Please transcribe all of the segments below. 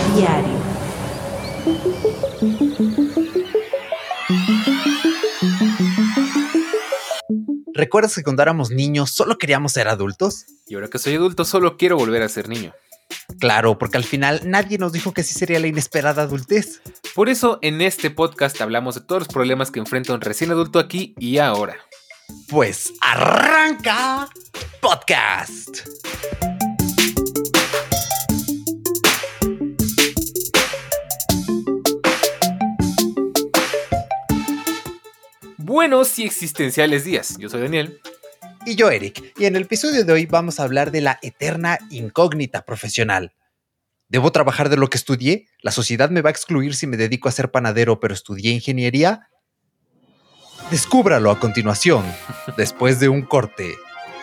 Diario. ¿Recuerdas que cuando éramos niños solo queríamos ser adultos? Y ahora que soy adulto solo quiero volver a ser niño. Claro, porque al final nadie nos dijo que sí sería la inesperada adultez. Por eso en este podcast hablamos de todos los problemas que enfrenta un recién adulto aquí y ahora. Pues arranca podcast. Buenos y existenciales días. Yo soy Daniel. Y yo, Eric, y en el episodio de hoy vamos a hablar de la eterna incógnita profesional. ¿Debo trabajar de lo que estudié? ¿La sociedad me va a excluir si me dedico a ser panadero pero estudié ingeniería? Descúbralo a continuación, después de un corte.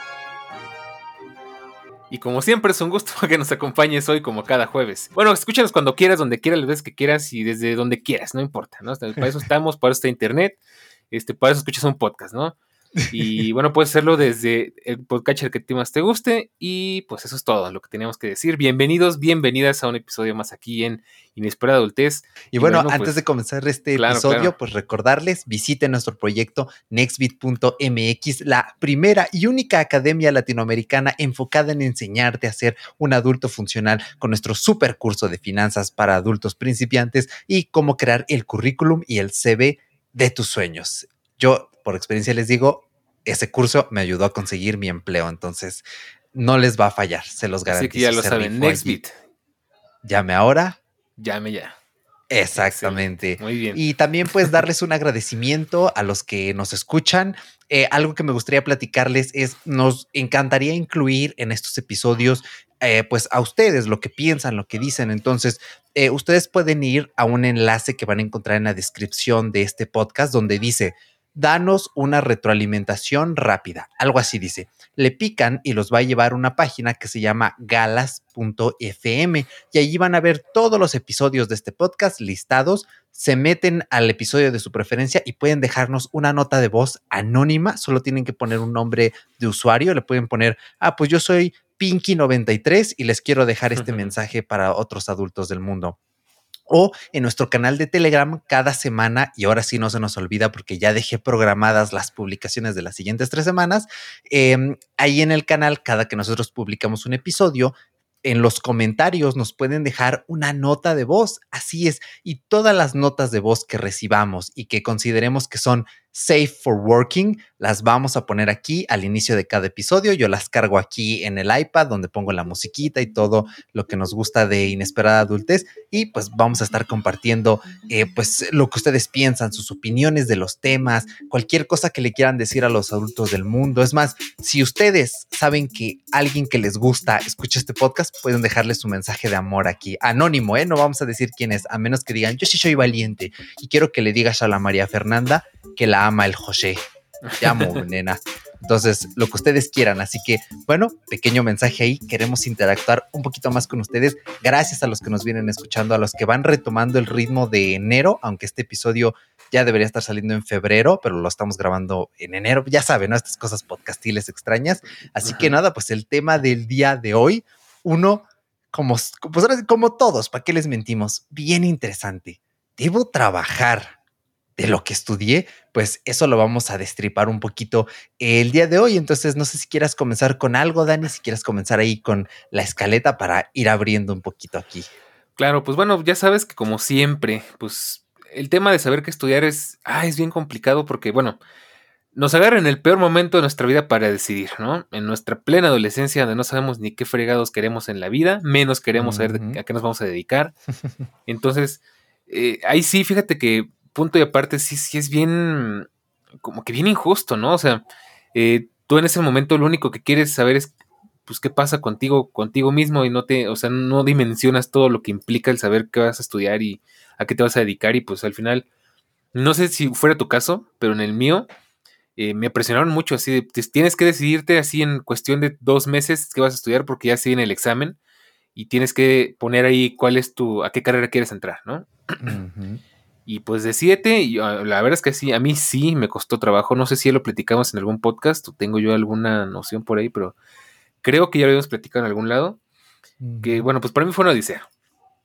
Y como siempre es un gusto que nos acompañes hoy como cada jueves. Bueno, escúchanos cuando quieras, donde quieras, las veces que quieras y desde donde quieras, no importa, ¿no? Para eso estamos, para eso está internet, para eso escuchas un podcast, ¿no? Y bueno, puedes hacerlo desde el podcatcher que más te guste. Y pues eso es todo lo que teníamos que decir. Bienvenidos, bienvenidas a un episodio más aquí en Inesperada Adultez. Y bueno, antes de comenzar este episodio, pues recordarles, visiten nuestro proyecto nextbit.mx, la primera y única academia latinoamericana enfocada en enseñarte a ser un adulto funcional con nuestro super curso de finanzas para adultos principiantes y cómo crear el currículum y el CV de tus sueños. Yo, por experiencia les digo, ese curso me ayudó a conseguir mi empleo, entonces no les va a fallar, se los garantizo. Así que ya lo saben, Nextbit. Llame ahora. Llame ya. Exactamente. Excelente. Muy bien. Y también pues darles un agradecimiento a los que nos escuchan. Algo que me gustaría platicarles es, nos encantaría incluir en estos episodios pues a ustedes, lo que piensan, lo que dicen. Entonces, ustedes pueden ir a un enlace que van a encontrar en la descripción de este podcast donde dice: danos una retroalimentación rápida. Algo así dice. Le pican y los va a llevar a una página que se llama galas.fm y allí van a ver todos los episodios de este podcast listados. Se meten al episodio de su preferencia y pueden dejarnos una nota de voz anónima. Solo tienen que poner un nombre de usuario. Le pueden poner, pues yo soy Pinky93 y les quiero dejar este mensaje para otros adultos del mundo. O en nuestro canal de Telegram cada semana, y ahora sí no se nos olvida porque ya dejé programadas las publicaciones de las siguientes 3 semanas. Ahí en el canal, cada que nosotros publicamos un episodio, en los comentarios nos pueden dejar una nota de voz. Así es, y todas las notas de voz que recibamos y que consideremos que son safe for working, las vamos a poner aquí al inicio de cada episodio. Yo las cargo aquí en el iPad donde pongo la musiquita y todo lo que nos gusta de Inesperada Adultez, y pues vamos a estar compartiendo pues lo que ustedes piensan, sus opiniones de los temas, cualquier cosa que le quieran decir a los adultos del mundo. Es más, si ustedes saben que alguien que les gusta escucha este podcast, pueden dejarle su mensaje de amor aquí, anónimo, no vamos a decir quién es, a menos que digan: yo sí soy valiente y quiero que le digas a la María Fernanda que la ama el José. Te amo, nena. Entonces, lo que ustedes quieran. Así que, bueno, pequeño mensaje ahí. Queremos interactuar un poquito más con ustedes. Gracias a los que nos vienen escuchando, a los que van retomando el ritmo de enero, aunque este episodio ya debería estar saliendo en febrero, pero lo estamos grabando en enero. Ya saben, ¿no? Estas cosas podcastiles extrañas. Así que nada, pues el tema del día de hoy, como todos, ¿para qué les mentimos? Bien interesante. ¿Debo trabajar de lo que estudié? Pues eso lo vamos a destripar un poquito el día de hoy. Entonces no sé si quieras comenzar con algo, Dani, si quieres comenzar ahí con la escaleta para ir abriendo un poquito aquí. Claro, pues bueno, ya sabes que como siempre, pues el tema de saber qué estudiar es bien complicado porque, bueno, nos agarra en el peor momento de nuestra vida para decidir, ¿no? En nuestra plena adolescencia, donde no sabemos ni qué fregados queremos en la vida, menos queremos saber a qué nos vamos a dedicar. Entonces, ahí sí, fíjate que punto y aparte sí es bien, como que bien injusto, ¿no? O sea, tú en ese momento lo único que quieres saber es, pues, qué pasa contigo mismo y no dimensionas todo lo que implica el saber qué vas a estudiar y a qué te vas a dedicar y pues al final, no sé si fuera tu caso, pero en el mío, me presionaron mucho así de, tienes que decidirte así en cuestión de 2 meses qué vas a estudiar porque ya se viene el examen y tienes que poner ahí a qué carrera quieres entrar, ¿no? Uh-huh. Y pues decídete, y la verdad es que sí, a mí sí me costó trabajo, no sé si ya lo platicamos en algún podcast o tengo yo alguna noción por ahí, pero creo que ya lo habíamos platicado en algún lado, uh-huh. Que bueno, pues para mí fue una odisea.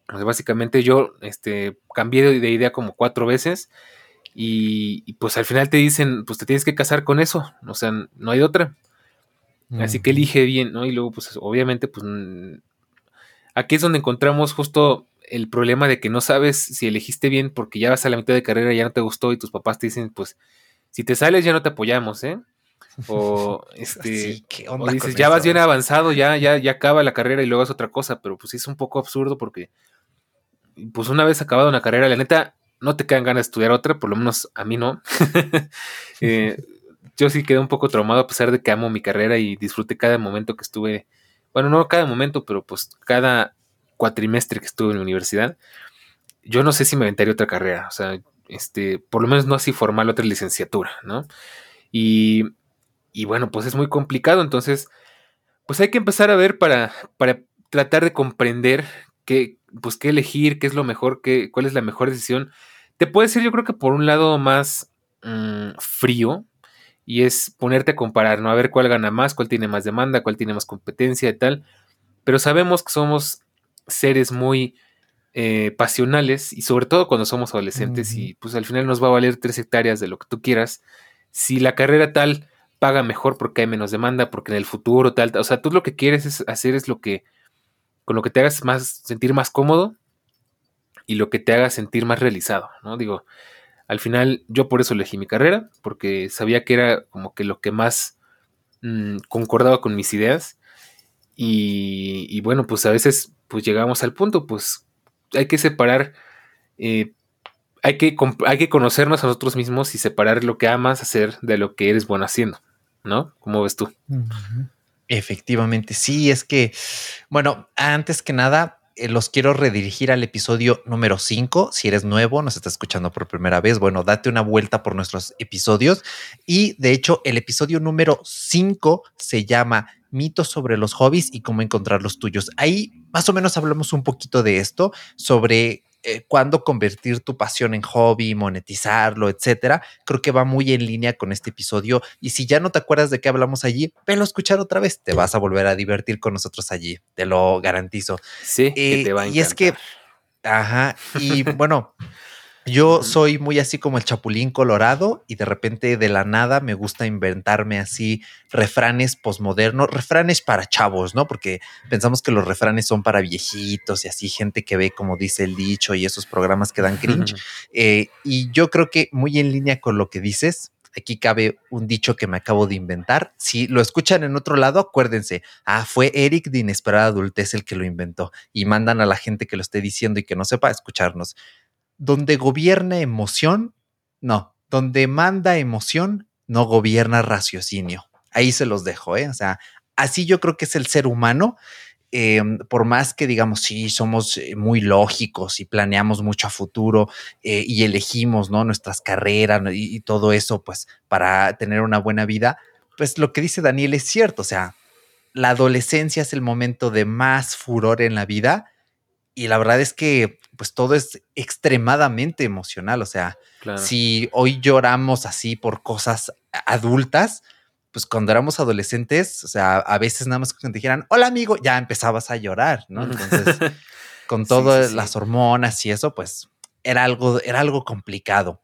O sea, básicamente yo cambié de idea como 4 veces pues al final te dicen, pues te tienes que casar con eso, o sea, no hay otra. Así que Ujú. elige bien, ¿no? Y luego, pues obviamente, pues aquí es donde encontramos justo el problema de que no sabes si elegiste bien porque ya vas a la mitad de carrera y ya no te gustó y tus papás te dicen, pues, si te sales ya no te apoyamos, ¿eh? O Sí, ¿qué o onda dices, con ya vas eso? bien avanzado, ya acaba la carrera y luego es otra cosa, pero pues sí es un poco absurdo porque, pues una vez acabada una carrera, la neta, no te quedan ganas de estudiar otra, por lo menos a mí no. Eh, yo sí quedé un poco traumado a pesar de que amo mi carrera y disfruté cada momento que estuve, bueno, no cada momento, pero pues cada cuatrimestre que estuve en la universidad. Yo no sé si me aventaría otra carrera, o sea, por lo menos no así formal otra licenciatura, ¿no? Y, y bueno, pues es muy complicado, entonces, pues hay que empezar a ver para tratar de comprender pues qué elegir, qué es lo mejor, cuál es la mejor decisión. Te puede ser, yo creo que por un lado más frío, y es ponerte a comparar, ¿no? A ver cuál gana más, cuál tiene más demanda, cuál tiene más competencia y tal. Pero sabemos que somos seres muy pasionales y sobre todo cuando somos adolescentes Ujú. y pues al final nos va a valer 3 hectáreas de lo que tú quieras. Si la carrera tal paga mejor porque hay menos demanda, porque en el futuro tal, o sea, tú lo que quieres hacer es con lo que te hagas sentir más cómodo y lo que te haga sentir más realizado, ¿no? Digo, al final yo por eso elegí mi carrera, porque sabía que era como que lo que más concordaba con mis ideas y bueno, pues a veces pues llegamos al punto, pues hay que separar, eh, hay que conocernos a nosotros mismos y separar lo que amas hacer de lo que eres bueno haciendo, ¿no? ¿Cómo ves tú? Ujú. Efectivamente, sí, es que, bueno, antes que nada, los quiero redirigir al episodio número 5. Si eres nuevo, nos estás escuchando por primera vez, bueno, date una vuelta por nuestros episodios. Y de hecho, el episodio número 5 se llama Mitos sobre los hobbies y cómo encontrar los tuyos. Ahí más o menos hablamos un poquito de esto, sobre cuándo convertir tu pasión en hobby, monetizarlo, etcétera. Creo que va muy en línea con este episodio. Y si ya no te acuerdas de qué hablamos allí, velo a escuchar otra vez. Te vas a volver a divertir con nosotros allí, te lo garantizo. Sé que te va a Y es encantar. que, ajá, y bueno, yo Ujú. soy muy así como el Chapulín Colorado y de repente de la nada me gusta inventarme así refranes posmodernos, refranes para chavos, ¿no? Porque pensamos que los refranes son para viejitos y así gente que ve como dice el dicho y esos programas que dan cringe. Y yo creo que muy en línea con lo que dices, aquí cabe un dicho que me acabo de inventar. Si lo escuchan en otro lado, acuérdense, fue Eric de Inesperada Adultez el que lo inventó y mandan a la gente que lo esté diciendo y que no sepa escucharnos. Donde gobierna emoción, no, donde manda emoción, no gobierna raciocinio. Ahí se los dejo, ¿eh? O sea, así yo creo que es el ser humano. Por más que digamos, sí, somos muy lógicos y planeamos mucho a futuro y elegimos, ¿no? Nuestras carreras, ¿no? Y todo eso, pues, para tener una buena vida, pues lo que dice Daniel es cierto. O sea, la adolescencia es el momento de más furor en la vida y la verdad es que, pues, todo es extremadamente emocional. O sea, Claro. si hoy lloramos así por cosas adultas, pues cuando éramos adolescentes, o sea, a veces nada más que te dijeran, hola amigo, ya empezabas a llorar, ¿no? Entonces, con Sí, sí, todas sí. las hormonas y eso, pues era algo complicado.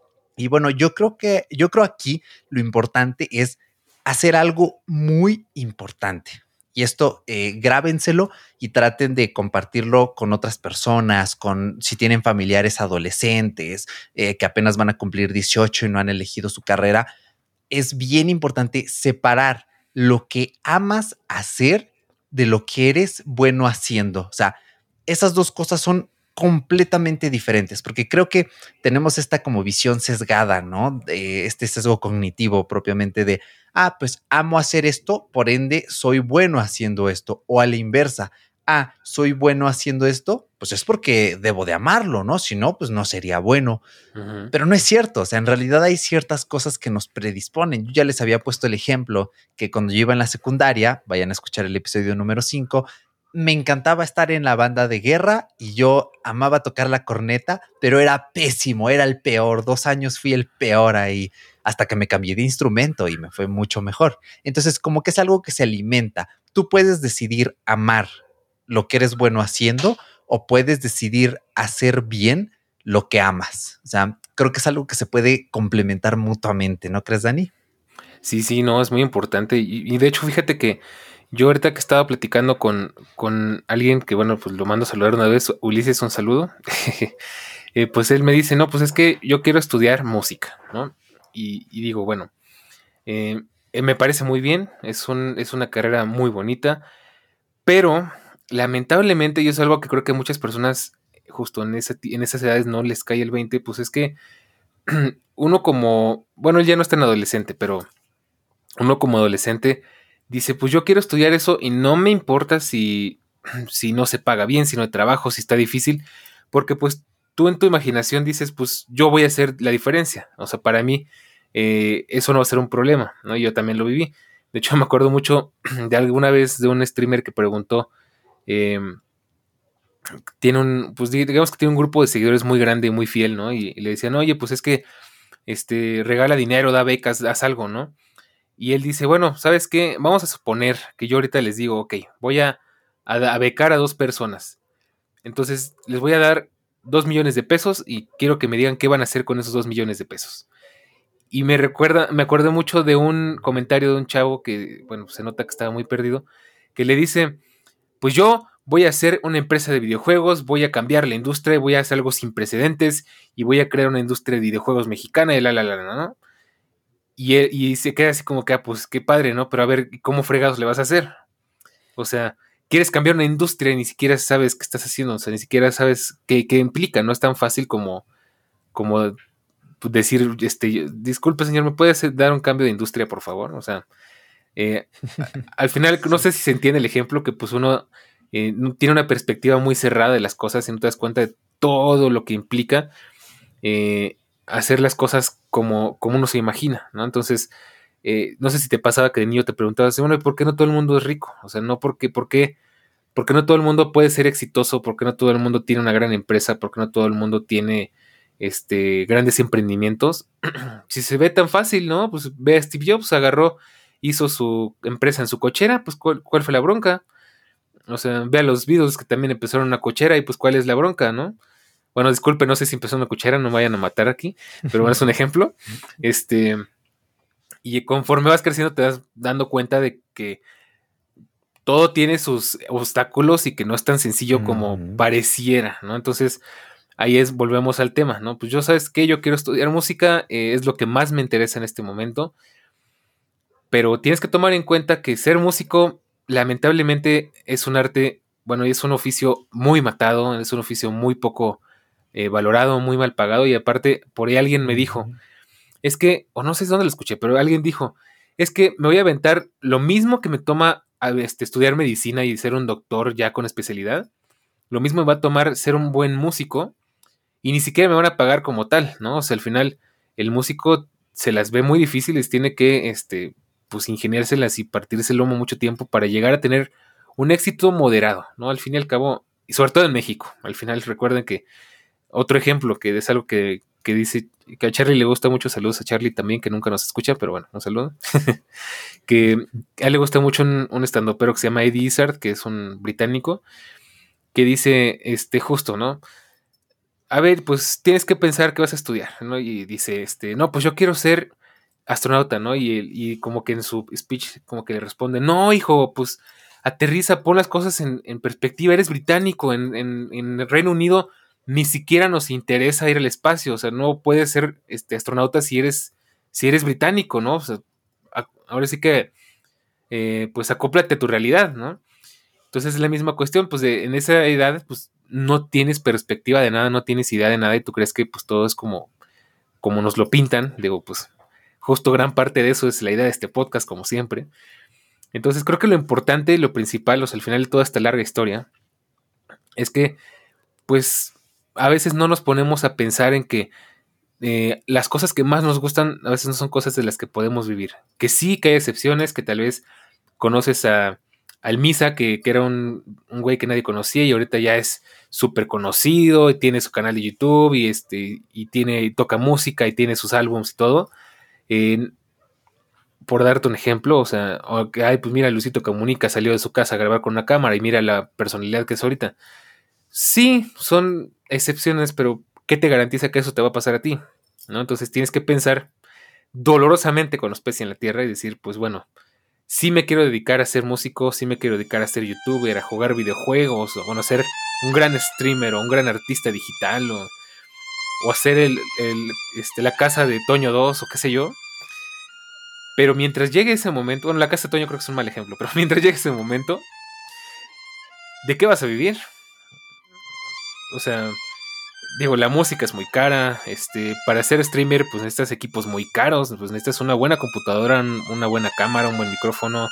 Y bueno, yo creo aquí lo importante es hacer algo muy importante. Y esto grábenselo y traten de compartirlo con otras personas, con si tienen familiares adolescentes que apenas van a cumplir 18 y no han elegido su carrera. Es bien importante separar lo que amas hacer de lo que eres bueno haciendo. O sea, esas dos cosas son completamente diferentes, porque creo que tenemos esta como visión sesgada, ¿no? De este sesgo cognitivo propiamente de, pues amo hacer esto, por ende soy bueno haciendo esto, o a la inversa, soy bueno haciendo esto, pues es porque debo de amarlo, ¿no? Si no, pues no sería bueno. Ujú. Pero no es cierto, o sea, en realidad hay ciertas cosas que nos predisponen. Yo ya les había puesto el ejemplo que cuando yo iba en la secundaria, vayan a escuchar el episodio número 5, me encantaba estar en la banda de guerra y yo amaba tocar la corneta, pero era pésimo, era el peor. 2 años fui el peor ahí, hasta que me cambié de instrumento y me fue mucho mejor. Entonces, como que es algo que se alimenta. Tú puedes decidir amar lo que eres bueno haciendo o puedes decidir hacer bien lo que amas. O sea, creo que es algo que se puede complementar mutuamente, ¿no crees, Dani? Sí, sí, no, es muy importante. Y de hecho, fíjate que yo ahorita que estaba platicando con alguien que, bueno, pues lo mando a saludar una vez, Ulises, un saludo. Pues él me dice, no, pues es que yo quiero estudiar música, ¿no? Y digo, bueno, eh, me parece muy bien, es una carrera muy bonita, pero lamentablemente, y es algo que creo que muchas personas justo en esas edades no les cae el 20, pues es que uno como, bueno, él ya no es tan adolescente, pero uno como adolescente dice, pues yo quiero estudiar eso y no me importa si no se paga bien, si no hay trabajo, si está difícil, porque pues tú en tu imaginación dices, pues yo voy a hacer la diferencia. O sea, para mí eso no va a ser un problema, ¿no? Yo también lo viví. De hecho, me acuerdo mucho de alguna vez de un streamer que preguntó, eh, pues digamos que tiene un grupo de seguidores muy grande y muy fiel, ¿no? Y le decían, oye, pues es que regala dinero, da becas, haz algo, ¿no? Y él dice, bueno, ¿sabes qué? Vamos a suponer que yo ahorita les digo, ok, voy a becar a 2 personas. Entonces, les voy a dar 2 millones de pesos y quiero que me digan qué van a hacer con esos 2 millones de pesos. Y me acuerdo mucho de un comentario de un chavo que, bueno, se nota que estaba muy perdido, que le dice, pues yo voy a hacer una empresa de videojuegos, voy a cambiar la industria, voy a hacer algo sin precedentes y voy a crear una industria de videojuegos mexicana y ¿no? Y se queda así como que, pues qué padre, ¿no? Pero a ver, ¿cómo fregados le vas a hacer? O sea, quieres cambiar una industria y ni siquiera sabes qué estás haciendo, o sea, ni siquiera sabes qué implica, no es tan fácil como decir, disculpe señor, ¿me puede dar un cambio de industria, por favor? O sea, eh, al final, no Sí. sé si se entiende el ejemplo, que pues uno tiene una perspectiva muy cerrada de las cosas y no te das cuenta de todo lo que implica hacer las cosas como uno se imagina, ¿no? Entonces, no sé si te pasaba que de niño te preguntabas, bueno, ¿y por qué no todo el mundo es rico? O sea, no porque no todo el mundo puede ser exitoso, porque no todo el mundo tiene una gran empresa, porque no todo el mundo tiene grandes emprendimientos. Si se ve tan fácil, ¿no? Pues ve a Steve Jobs, agarró, hizo su empresa en su cochera, pues ¿cuál fue la bronca? O sea, ve a los Beatles que también empezaron una cochera y pues ¿cuál es la bronca, no? Bueno, disculpe, no sé si empezó una cochera, no me vayan a matar aquí, pero bueno, es un ejemplo. Este, y conforme vas creciendo te vas dando cuenta de que todo tiene sus obstáculos y que no es tan sencillo como Ujú. pareciera, ¿no? Entonces, volvemos al tema, ¿no? Pues yo, ¿sabes qué? Yo quiero estudiar música, es lo que más me interesa en este momento, pero tienes que tomar en cuenta que ser músico, lamentablemente, es un arte, bueno, es un oficio muy matado, es un oficio muy poco valorado, muy mal pagado, y aparte, por ahí alguien me dijo, Ujú. es que, o no sé dónde lo escuché, pero alguien dijo, es que me voy a aventar lo mismo que me toma estudiar medicina y ser un doctor ya con especialidad, lo mismo me va a tomar ser un buen músico y ni siquiera me van a pagar como tal, ¿no? O sea, al final el músico se las ve muy difíciles, tiene que, pues ingeniárselas y partirse el lomo mucho tiempo para llegar a tener un éxito moderado, ¿no? Al fin y al cabo, y sobre todo en México, al final recuerden que otro ejemplo que es algo que dice que a Charlie le gusta mucho, saludos a Charlie también, que nunca nos escucha, pero bueno, un saludo. Que a él le gusta mucho un estandopero que se llama Eddie Izzard, que es un británico, que dice, justo, ¿no? A ver, pues tienes que pensar que vas a estudiar, ¿no? Y dice, no, pues yo quiero ser astronauta, ¿no? Y como que en su speech, como que le responde, no, hijo, pues aterriza, pon las cosas en perspectiva, eres británico, en el Reino Unido ni siquiera nos interesa ir al espacio, o sea, no puedes ser astronauta si eres británico, ¿no? O sea, ahora sí que, pues acóplate a tu realidad, ¿no? Entonces es la misma cuestión, pues en esa edad, pues no tienes perspectiva de nada, no tienes idea de nada y tú crees que pues todo es como nos lo pintan. Digo, pues justo gran parte de eso es la idea de este podcast, como siempre. Entonces creo que lo importante, lo principal, o sea, al final de toda esta larga historia, es que pues a veces no nos ponemos a pensar en que las cosas que más nos gustan a veces no son cosas de las que podemos vivir. Que sí, que hay excepciones, que tal vez conoces al Misa, que era un güey que nadie conocía y ahorita ya es súper conocido y tiene su canal de YouTube y toca música y tiene sus álbumes y todo. Eh, por darte un ejemplo, o sea, ay, pues mira, Luisito Comunica salió de su casa a grabar con una cámara y mira la personalidad que es ahorita. Sí, son excepciones, pero ¿qué te garantiza que eso te va a pasar a ti? ¿No? Entonces tienes que pensar dolorosamente con los pies en la tierra y decir, pues bueno, sí me quiero dedicar a ser músico, sí me quiero dedicar a ser youtuber, a jugar videojuegos, o bueno, a ser un gran streamer o un gran artista digital, o hacer la casa de Toño 2 o qué sé yo. Pero mientras llegue ese momento, bueno, la casa de Toño creo que es un mal ejemplo, pero mientras llegue ese momento, ¿de qué vas a vivir? O sea, digo, la música es muy cara, para ser streamer pues necesitas equipos muy caros, pues necesitas una buena computadora, una buena cámara, un buen micrófono,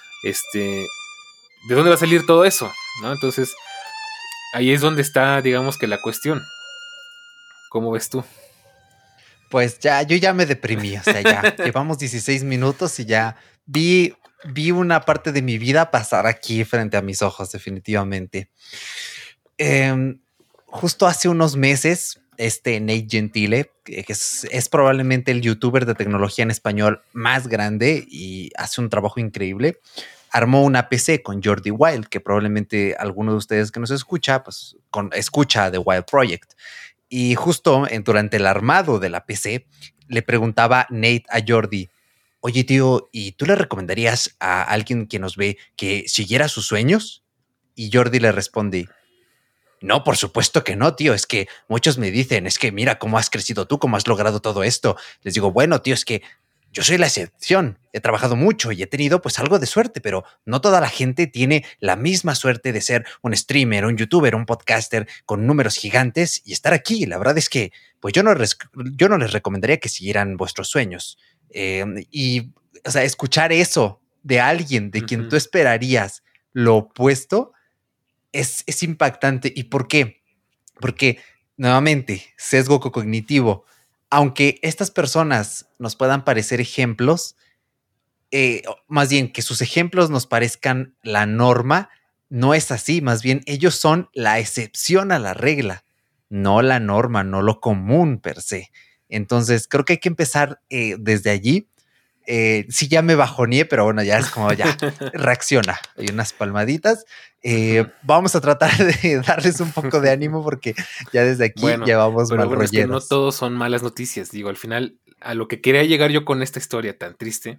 ¿de dónde va a salir todo eso? ¿No? Entonces, ahí es donde está, digamos que la cuestión. ¿Cómo ves tú? Pues ya, yo ya me deprimí, o sea, ya llevamos 16 minutos y ya vi una parte de mi vida pasar aquí frente a mis ojos, definitivamente. Em, Justo hace unos meses, Nate Gentile, que es probablemente el youtuber de tecnología en español más grande y hace un trabajo increíble, armó una PC con Jordi Wild, que probablemente alguno de ustedes que nos escucha, pues escucha The Wild Project. Y justo durante el armado de la PC, le preguntaba Nate a Jordi, oye tío, ¿y tú le recomendarías a alguien que nos ve que siguiera sus sueños? Y Jordi le responde, no, por supuesto que no, tío. Es que muchos me dicen, es que mira cómo has crecido tú, cómo has logrado todo esto. Les digo, bueno, tío, es que yo soy la excepción. He trabajado mucho y he tenido pues algo de suerte, pero no toda la gente tiene la misma suerte de ser un streamer, un youtuber, un podcaster con números gigantes y estar aquí. La verdad es que pues yo no les recomendaría que siguieran vuestros sueños. Y, o sea, escuchar eso de alguien de quien tú Ujú. esperarías lo opuesto es impactante. ¿Y por qué? Porque, nuevamente, sesgo cognitivo. Aunque estas personas nos puedan parecer ejemplos, más bien que sus ejemplos nos parezcan la norma, no es así. Más bien, ellos son la excepción a la regla, no la norma, no lo común per se. Entonces, creo que hay que empezar desde allí. Sí, ya me bajoneé, pero bueno, ya es como ya reacciona. Hay unas palmaditas. Ujú. Vamos a tratar de darles un poco de ánimo porque ya desde aquí Bueno, ya vamos pero mal bueno, es que no rolleros. todos son malas noticias. Digo, al final, a lo que quería llegar yo con esta historia tan triste,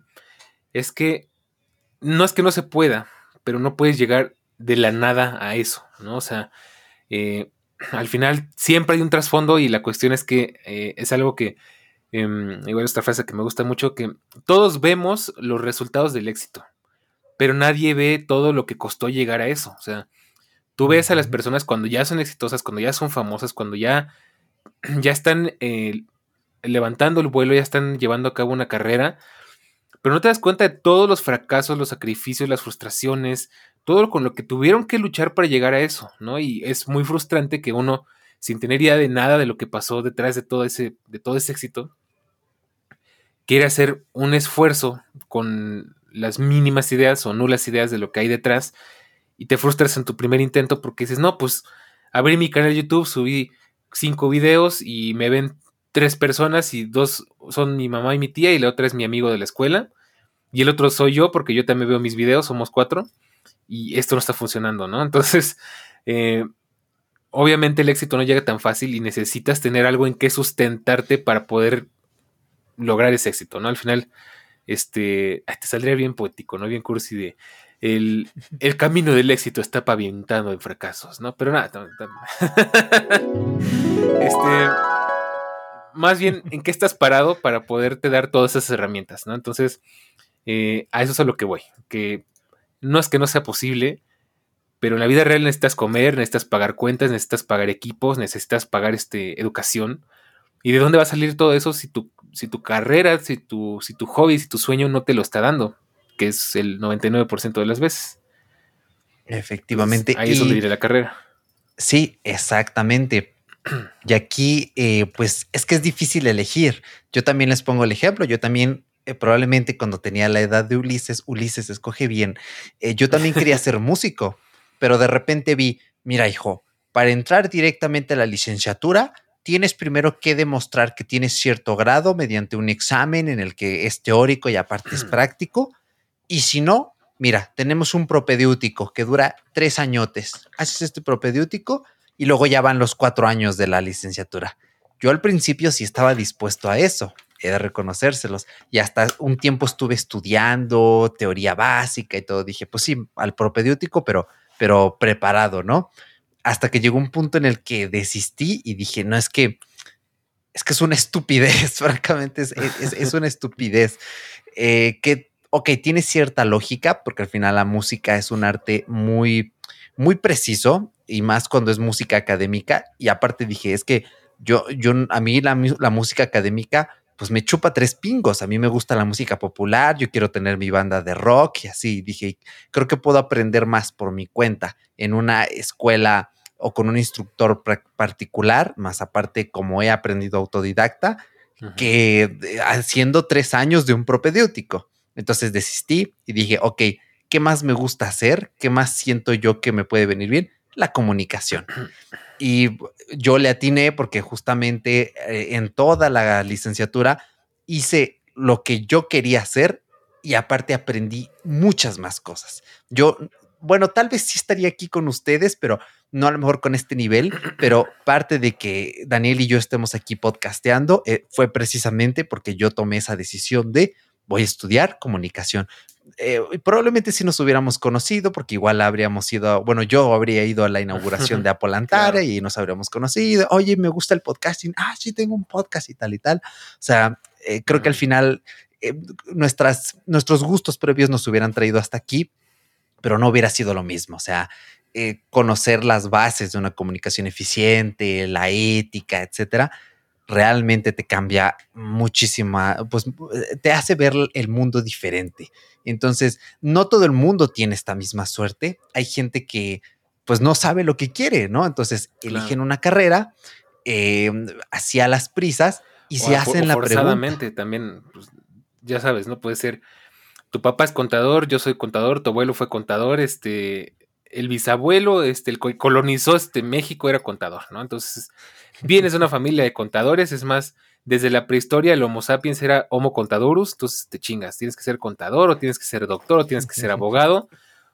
es que no se pueda, pero no puedes llegar de la nada a eso, ¿no? O sea, eh, al final siempre hay un trasfondo y la cuestión es que es algo que, igual esta frase que me gusta mucho, que todos vemos los resultados del éxito, pero nadie ve todo lo que costó llegar a eso. O sea, tú ves a las Ujú. personas cuando ya son exitosas, cuando ya son famosas, cuando ya, ya están levantando el vuelo, ya están llevando a cabo una carrera, pero no te das cuenta de todos los fracasos, los sacrificios, las frustraciones, todo con lo que tuvieron que luchar para llegar a eso, ¿no? Y es muy frustrante que uno, sin tener idea de nada de lo que pasó detrás de todo ese éxito, quiere hacer un esfuerzo con las mínimas ideas o nulas ideas de lo que hay detrás y te frustras en tu primer intento porque dices, no, pues abrí mi canal de YouTube, subí 5 videos y me ven 3 personas y 2 son mi mamá y mi tía y la otra es mi amigo de la escuela y el otro soy yo porque yo también veo mis videos, somos 4 y esto no está funcionando, ¿no? Entonces, eh, obviamente el éxito no llega tan fácil y necesitas tener algo en que sustentarte para poder lograr ese éxito, ¿no? Al final, te saldría bien poético, ¿no? Bien cursi de el camino del éxito está pavimentado en fracasos, ¿no? Pero nada, este, más bien, ¿en qué estás parado para poderte dar todas esas herramientas, ¿no? Entonces, a eso es a lo que voy, que no sea posible, pero en la vida real necesitas comer, necesitas pagar cuentas, necesitas pagar equipos, necesitas pagar educación. ¿Y de dónde va a salir todo eso si tu carrera, si tu hobby, si tu sueño no te lo está dando? Que es el 99% de las veces. Entonces, Efectivamente. ahí es donde Y viene la carrera. sí, exactamente. Y aquí, pues es que es difícil elegir. Yo también les pongo el ejemplo. Yo también, probablemente cuando tenía la edad de Ulises, Ulises escoge bien. Yo también quería ser músico, pero de repente vi, mira, hijo, para entrar directamente a la licenciatura, tienes primero que demostrar que tienes cierto grado mediante un examen en el que es teórico y aparte es práctico. Y si no, mira, tenemos un propedéutico que dura 3 añotes. Haces este propedéutico y luego ya van los 4 años de la licenciatura. Yo al principio sí estaba dispuesto a eso, he de reconocérselos, y hasta un tiempo estuve estudiando teoría básica y todo. Dije, pues sí, al propedéutico, pero preparado, ¿no? Hasta que llegó un punto en el que desistí y dije, no, es que es una estupidez, francamente, es una estupidez. Ok, tiene cierta lógica, porque al final la música es un arte muy, muy preciso, y más cuando es música académica. Y aparte dije, es que a mí la música académica, pues me chupa tres pingos. A mí me gusta la música popular, yo quiero tener mi banda de rock y así. Dije, creo que puedo aprender más por mi cuenta en una escuela o con un instructor particular, más aparte como he aprendido autodidacta, que haciendo 3 años de un propedéutico. Entonces desistí y dije, ok, ¿qué más me gusta hacer? ¿Qué más siento yo que me puede venir bien? La comunicación. Y yo le atiné porque justamente en toda la licenciatura hice lo que yo quería hacer, y aparte aprendí muchas más cosas. Yo, bueno, tal vez sí estaría aquí con ustedes, pero no a lo mejor con este nivel, pero parte de que Daniel y yo estemos aquí podcasteando fue precisamente porque yo tomé esa decisión de voy a estudiar comunicación. Probablemente si nos hubiéramos conocido, porque igual habríamos ido, bueno, yo habría ido a la inauguración de Apple Antara, claro, y nos habríamos conocido. Oye, me gusta el podcasting. Ah, sí, tengo un podcast y tal y tal. O sea, creo que al final nuestros gustos previos nos hubieran traído hasta aquí, pero no hubiera sido lo mismo. O sea, conocer las bases de una comunicación eficiente, la ética, etcétera, realmente te cambia muchísimo, pues te hace ver el mundo diferente. Entonces, no todo el mundo tiene esta misma suerte. Hay gente que pues no sabe lo que quiere, ¿no? Entonces eligen una carrera así a las prisas y se hacen la forzadamente pregunta. también, pues, ya sabes, ¿no? Puede ser, tu papá es contador, yo soy contador, tu abuelo fue contador, el bisabuelo, el que colonizó México era contador, ¿no? Entonces, vienes de una familia de contadores, es más, desde la prehistoria el Homo sapiens era Homo contadorus, entonces te chingas, tienes que ser contador, o tienes que ser doctor, o tienes que ser abogado,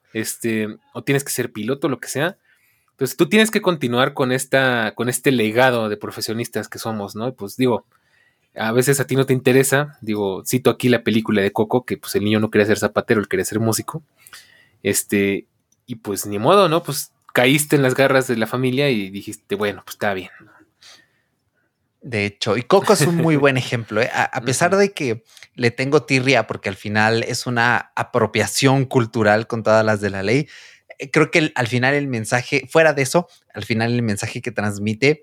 o tienes que ser piloto, lo que sea. Entonces, tú tienes que continuar con este legado de profesionistas que somos, ¿no? Pues digo, a veces a ti no te interesa, digo, cito aquí la película de Coco, que pues el niño no quería ser zapatero, él quería ser músico, y pues ni modo, ¿no? Pues caíste en las garras de la familia y dijiste, bueno, pues está bien. De hecho, y Coco es un muy buen ejemplo, ¿eh? A pesar de que le tengo tirria porque al final es una apropiación cultural con todas las de la ley, creo que al final el mensaje, fuera de eso, al final el mensaje que transmite,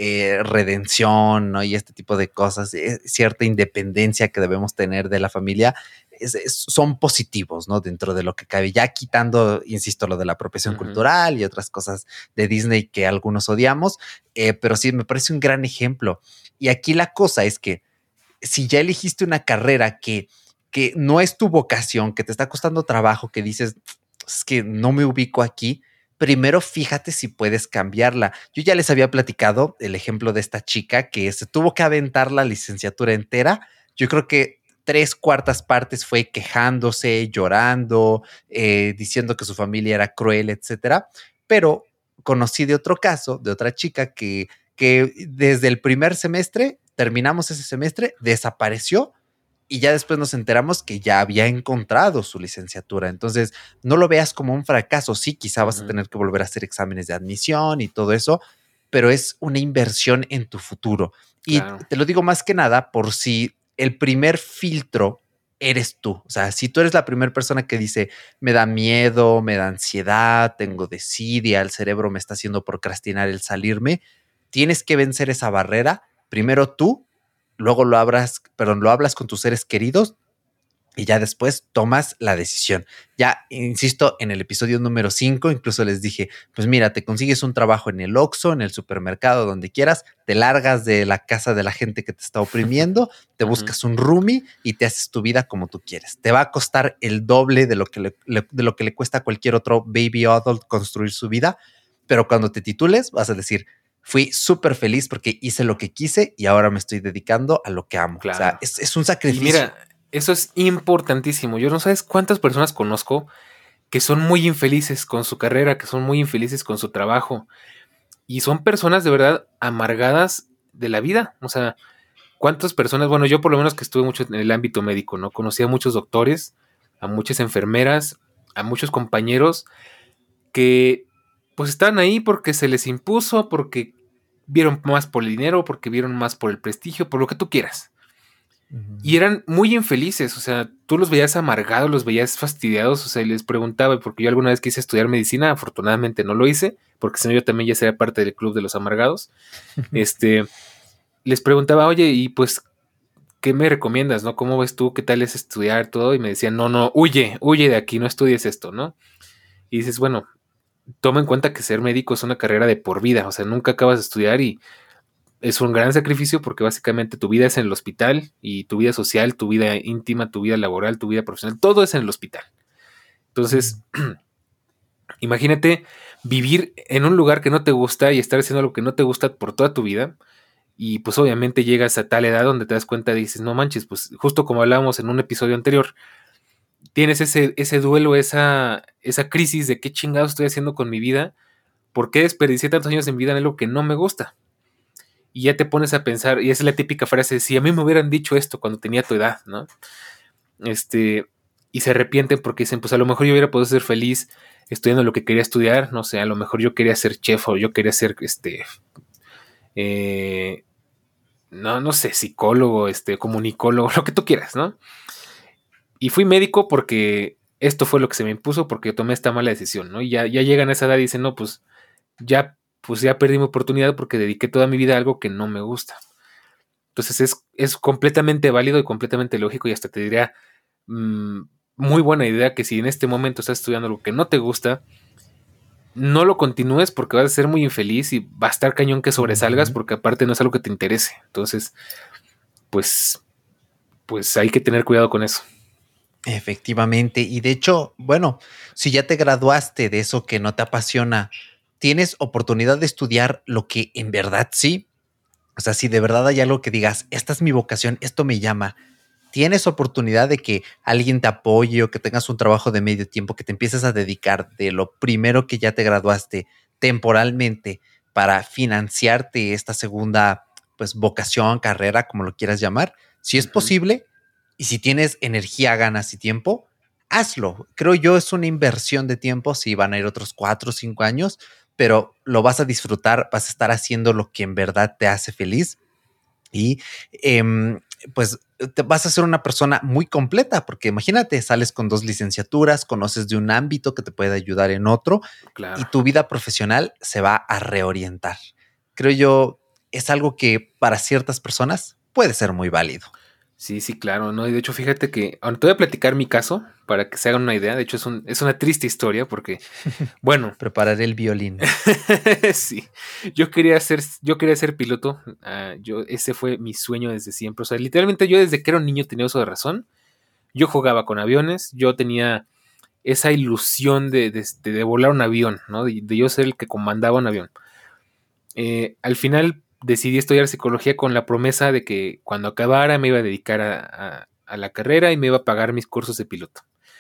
redención, ¿no? Y este tipo de cosas, cierta independencia que debemos tener de la familia, son positivos, ¿no? Dentro de lo que cabe, ya quitando, insisto, lo de la apropiación cultural y otras cosas de Disney que algunos odiamos, pero sí, me parece un gran ejemplo. Y aquí la cosa es que si ya elegiste una carrera que no es tu vocación, que te está costando trabajo, que dices, es que no me ubico aquí, primero fíjate si puedes cambiarla. Yo ya les había platicado el ejemplo de esta chica que se tuvo que aventar la licenciatura entera. Yo creo que 3/4 partes fue quejándose, llorando, diciendo que su familia era cruel, etcétera. Pero conocí de otro caso, de otra chica que desde el primer semestre, terminamos ese semestre, desapareció, y ya después nos enteramos que ya había encontrado su licenciatura. Entonces, no lo veas como un fracaso. Sí, quizá vas a tener que volver a hacer exámenes de admisión y todo eso, pero es una inversión en tu futuro. Y Claro. te lo digo más que nada por si el primer filtro eres tú. O sea, si tú eres la primera persona que dice, me da miedo, me da ansiedad, tengo desidia, el cerebro me está haciendo procrastinar el salirme, tienes que vencer esa barrera. Primero tú, luego lo hablas con tus seres queridos, y ya después tomas la decisión. Ya, insisto, en el episodio número 5, incluso les dije, pues mira, te consigues un trabajo en el Oxxo, en el supermercado, donde quieras, te largas de la casa de la gente que te está oprimiendo, te buscas un roomie y te haces tu vida como tú quieres. Te va a costar el doble de lo que le cuesta a cualquier otro baby adult construir su vida, pero cuando te titules vas a decir, fui súper feliz porque hice lo que quise y ahora me estoy dedicando a lo que amo. Claro. O sea, es un sacrificio. Y mira, eso es importantísimo. Yo no sabes cuántas personas conozco que son muy infelices con su carrera, que son muy infelices con su trabajo. Y son personas de verdad amargadas de la vida. O sea, ¿cuántas personas? Bueno, yo por lo menos que estuve mucho en el ámbito médico, ¿no? Conocí a muchos doctores, a muchas enfermeras, a muchos compañeros que pues estaban ahí porque se les impuso, porque vieron más por el dinero, porque vieron más por el prestigio, por lo que tú quieras. Ujú. Y eran muy infelices, o sea, tú los veías amargados, los veías fastidiados, o sea, y les preguntaba, porque yo alguna vez quise estudiar medicina, afortunadamente no lo hice, porque si no yo también ya sería parte del club de los amargados. Este, Les preguntaba, oye, y pues, ¿qué me recomiendas, no? ¿Cómo ves tú? ¿Qué tal es estudiar todo? Y me decían, no, no, huye de aquí, no estudies esto, ¿no? Y dices, bueno, toma en cuenta que ser médico es una carrera de por vida, o sea, nunca acabas de estudiar y es un gran sacrificio porque básicamente tu vida es en el hospital y tu vida social, tu vida íntima, tu vida laboral, tu vida profesional, todo es en el hospital. Mm. Entonces, imagínate vivir en un lugar que no te gusta y estar haciendo algo que no te gusta por toda tu vida. Y pues obviamente llegas a tal edad donde te das cuenta y dices, no manches, pues justo como hablábamos en un episodio anterior, tienes ese duelo, esa crisis de qué chingados estoy haciendo con mi vida, por qué desperdicié tantos años en vida en algo que no me gusta. Y ya te pones a pensar, y esa es la típica frase, si a mí me hubieran dicho esto cuando tenía tu edad, ¿no? Este, y se arrepienten porque dicen, pues a lo mejor yo hubiera podido ser feliz estudiando lo que quería estudiar, no sé, a lo mejor yo quería ser chef o yo quería ser, eh, no sé, psicólogo, comunicólogo, lo que tú quieras, ¿no? Y fui médico porque esto fue lo que se me impuso porque tomé esta mala decisión, ¿no? Y ya llegan a esa edad y dicen, no, pues ya perdí mi oportunidad porque dediqué toda mi vida a algo que no me gusta. Entonces es completamente válido y completamente lógico y hasta te diría mm, muy buena idea que si en este momento estás estudiando algo que no te gusta, no lo continúes porque vas a ser muy infeliz y va a estar cañón que sobresalgas Ujú. porque aparte no es algo que te interese. Entonces, pues, pues hay que tener cuidado con eso. Efectivamente. Y de hecho, bueno, si ya te graduaste de eso que no te apasiona, tienes oportunidad de estudiar lo que en verdad sí. O sea, si de verdad hay algo que digas, esta es mi vocación, esto me llama, tienes oportunidad de que alguien te apoye o que tengas un trabajo de medio tiempo, que te empieces a dedicar de lo primero que ya te graduaste temporalmente para financiarte esta segunda, pues, vocación, carrera, como lo quieras llamar. Si es Ujú. posible y si tienes energía, ganas y tiempo, hazlo. Creo yo es una inversión de tiempo, si van a ir otros 4 o 5 años, pero lo vas a disfrutar, vas a estar haciendo lo que en verdad te hace feliz y em, pues te vas a ser una persona muy completa, porque imagínate, sales con 2 licenciaturas, conoces de un ámbito que te puede ayudar en otro y Claro. tu vida profesional se va a reorientar. Creo yo, es algo que para ciertas personas puede ser muy válido. Sí, sí, claro, ¿no? Y de hecho, fíjate que, ahora te voy a platicar mi caso para que se hagan una idea. De hecho, es una triste historia porque, bueno, Preparar el violín. sí, yo quería ser piloto. Ese fue mi sueño desde siempre. O sea, literalmente yo desde que era un niño tenía uso de razón. Yo jugaba con aviones, yo tenía esa ilusión de volar un avión, ¿no? De yo ser el que comandaba un avión. Al final decidí estudiar psicología con la promesa de que cuando acabara me iba a dedicar a la carrera y me iba a pagar mis cursos de piloto.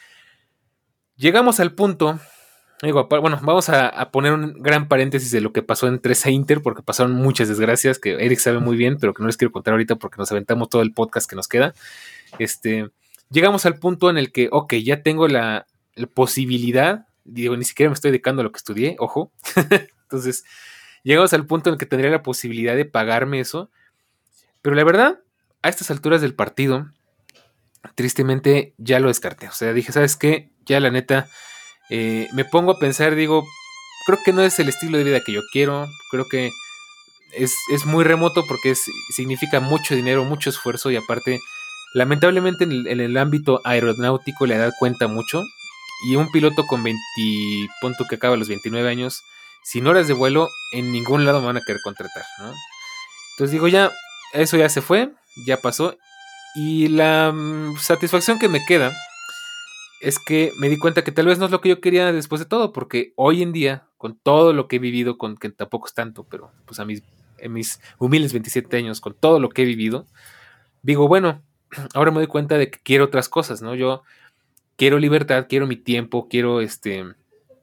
Llegamos al punto, digo, bueno, vamos a poner un gran paréntesis de lo que pasó en 13 Inter, porque pasaron muchas desgracias que Eric sabe muy bien, pero que no les quiero contar ahorita porque nos aventamos todo el podcast que nos queda. Este, Llegamos al punto en el que, ok, ya tengo la posibilidad, digo, ni siquiera me estoy dedicando a lo que estudié, ojo. Entonces, llegamos al punto en el que tendría la posibilidad de pagarme eso, pero la verdad, a estas alturas del partido, tristemente ya lo descarté. O sea, dije, ¿sabes qué? Ya la neta, me pongo a pensar, digo, creo que no es el estilo de vida que yo quiero, creo que es muy remoto porque significa mucho dinero, mucho esfuerzo y aparte, lamentablemente en el ámbito aeronáutico la edad cuenta mucho y un piloto con 20, punto que acaba a los 29 años, sin horas de vuelo, en ningún lado me van a querer contratar, ¿no? Entonces digo, ya, eso ya se fue, ya pasó y la satisfacción que me queda es que me di cuenta que tal vez no es lo que yo quería después de todo, porque hoy en día, con todo lo que he vivido, con que tampoco es tanto, pero pues en mis humildes 27 años, con todo lo que he vivido, digo, bueno, ahora me doy cuenta de que quiero otras cosas, ¿no? Yo quiero libertad, quiero mi tiempo, quiero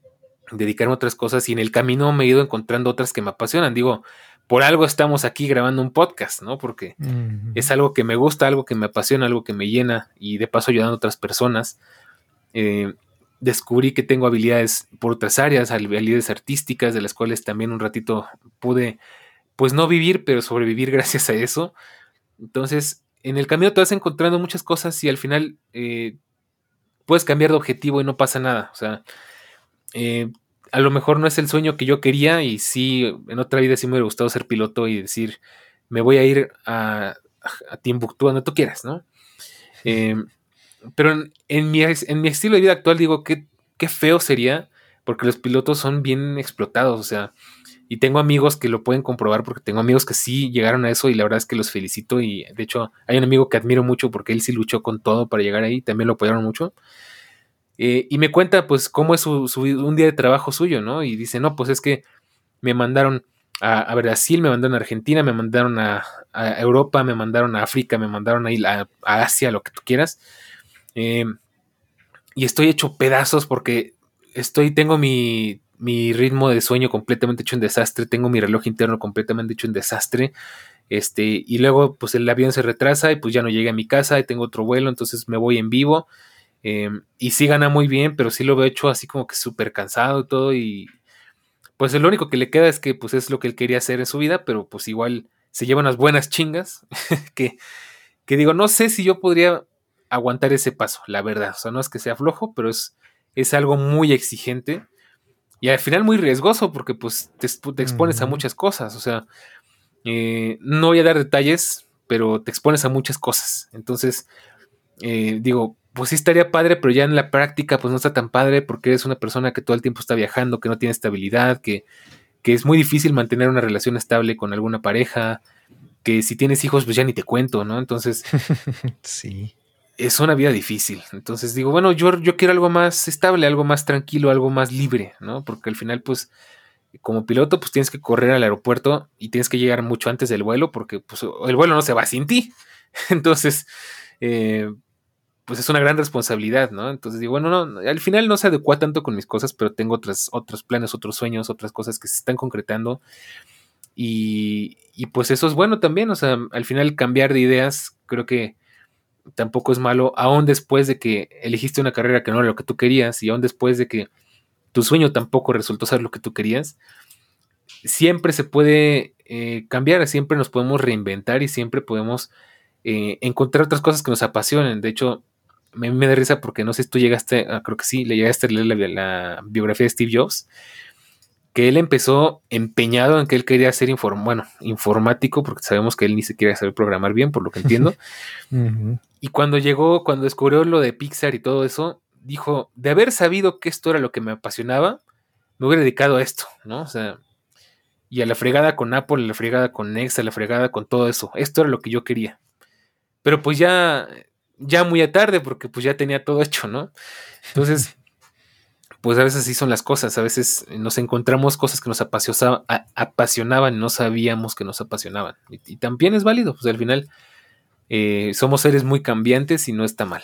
dedicarme a otras cosas y en el camino me he ido encontrando otras que me apasionan. Digo, por algo estamos aquí grabando un podcast, ¿no? Porque es algo que me gusta, algo que me apasiona, algo que me llena y de paso ayudando a otras personas. Eh, Descubrí que tengo habilidades por otras áreas, habilidades artísticas, de las cuales también un ratito pude, pues no vivir, pero sobrevivir gracias a eso. Entonces, en el camino te vas encontrando muchas cosas y al final puedes cambiar de objetivo y no pasa nada. O sea, eh, a lo mejor no es el sueño que yo quería y sí, en otra vida sí me hubiera gustado ser piloto y decir, me voy a ir a Timbuktu, donde tú quieras, ¿no? Eh, pero en mi estilo de vida actual digo, qué feo sería, porque los pilotos son bien explotados, o sea, y tengo amigos que lo pueden comprobar porque tengo amigos que sí llegaron a eso y la verdad es que los felicito y de hecho hay un amigo que admiro mucho porque él sí luchó con todo para llegar ahí, también lo apoyaron mucho. Y me cuenta pues cómo es un día de trabajo suyo, ¿no? Y dice, no, pues es que me mandaron a Brasil, me mandaron a Argentina, me mandaron a Europa, me mandaron a África, me mandaron a Asia, lo que tú quieras. Eh, y estoy hecho pedazos porque tengo mi ritmo de sueño completamente hecho un desastre, tengo mi reloj interno completamente hecho un desastre, y luego pues el avión se retrasa y pues ya no llegué a mi casa y tengo otro vuelo, entonces me voy en vivo, y sí gana muy bien, pero sí lo veo hecho así como que súper cansado y todo, y pues lo único que le queda es que pues es lo que él quería hacer en su vida, pero pues igual se lleva unas buenas chingas que, que digo, no sé si yo podría aguantar ese paso, la verdad. O sea, no es que sea flojo, pero es algo muy exigente y al final muy riesgoso porque pues te expones a Ujú. muchas cosas. O sea, no voy a dar detalles, pero te expones a muchas cosas. Entonces, digo, pues sí estaría padre, pero ya en la práctica pues no está tan padre porque eres una persona que todo el tiempo está viajando, que no tiene estabilidad, que es muy difícil mantener una relación estable con alguna pareja, que si tienes hijos pues ya ni te cuento, ¿no? Entonces Sí. es una vida difícil. Entonces digo, bueno, yo quiero algo más estable, algo más tranquilo, algo más libre, ¿no? Porque al final, pues, como piloto, pues tienes que correr al aeropuerto y tienes que llegar mucho antes del vuelo, porque pues, el vuelo no se va sin ti. Entonces, eh, pues es una gran responsabilidad, ¿no? Entonces digo, bueno, no, al final no se adecua tanto con mis cosas, pero tengo otros planes, otros sueños, otras cosas que se están concretando. Y pues eso es bueno también, o sea, al final cambiar de ideas, creo que tampoco es malo, aún después de que elegiste una carrera que no era lo que tú querías y aún después de que tu sueño tampoco resultó ser lo que tú querías, siempre se puede cambiar, siempre nos podemos reinventar y siempre podemos encontrar otras cosas que nos apasionen. De hecho, me da risa porque no sé si tú llegaste, creo que sí, le llegaste a leer la biografía de Steve Jobs, que él empezó empeñado en que él quería ser informático, porque sabemos que él ni siquiera sabe programar bien, por lo que entiendo. Ujú. Y cuando descubrió lo de Pixar y todo eso, dijo, de haber sabido que esto era lo que me apasionaba, me hubiera dedicado a esto, ¿no? O sea, y a la fregada con Apple, a la fregada con Next, a la fregada con todo eso. Esto era lo que yo quería. Pero pues ya muy a tarde, porque pues ya tenía todo hecho, ¿no? Entonces, pues a veces así son las cosas, a veces nos encontramos cosas que nos apasionaban y no sabíamos que nos apasionaban. Y también es válido, pues al final somos seres muy cambiantes y no está mal.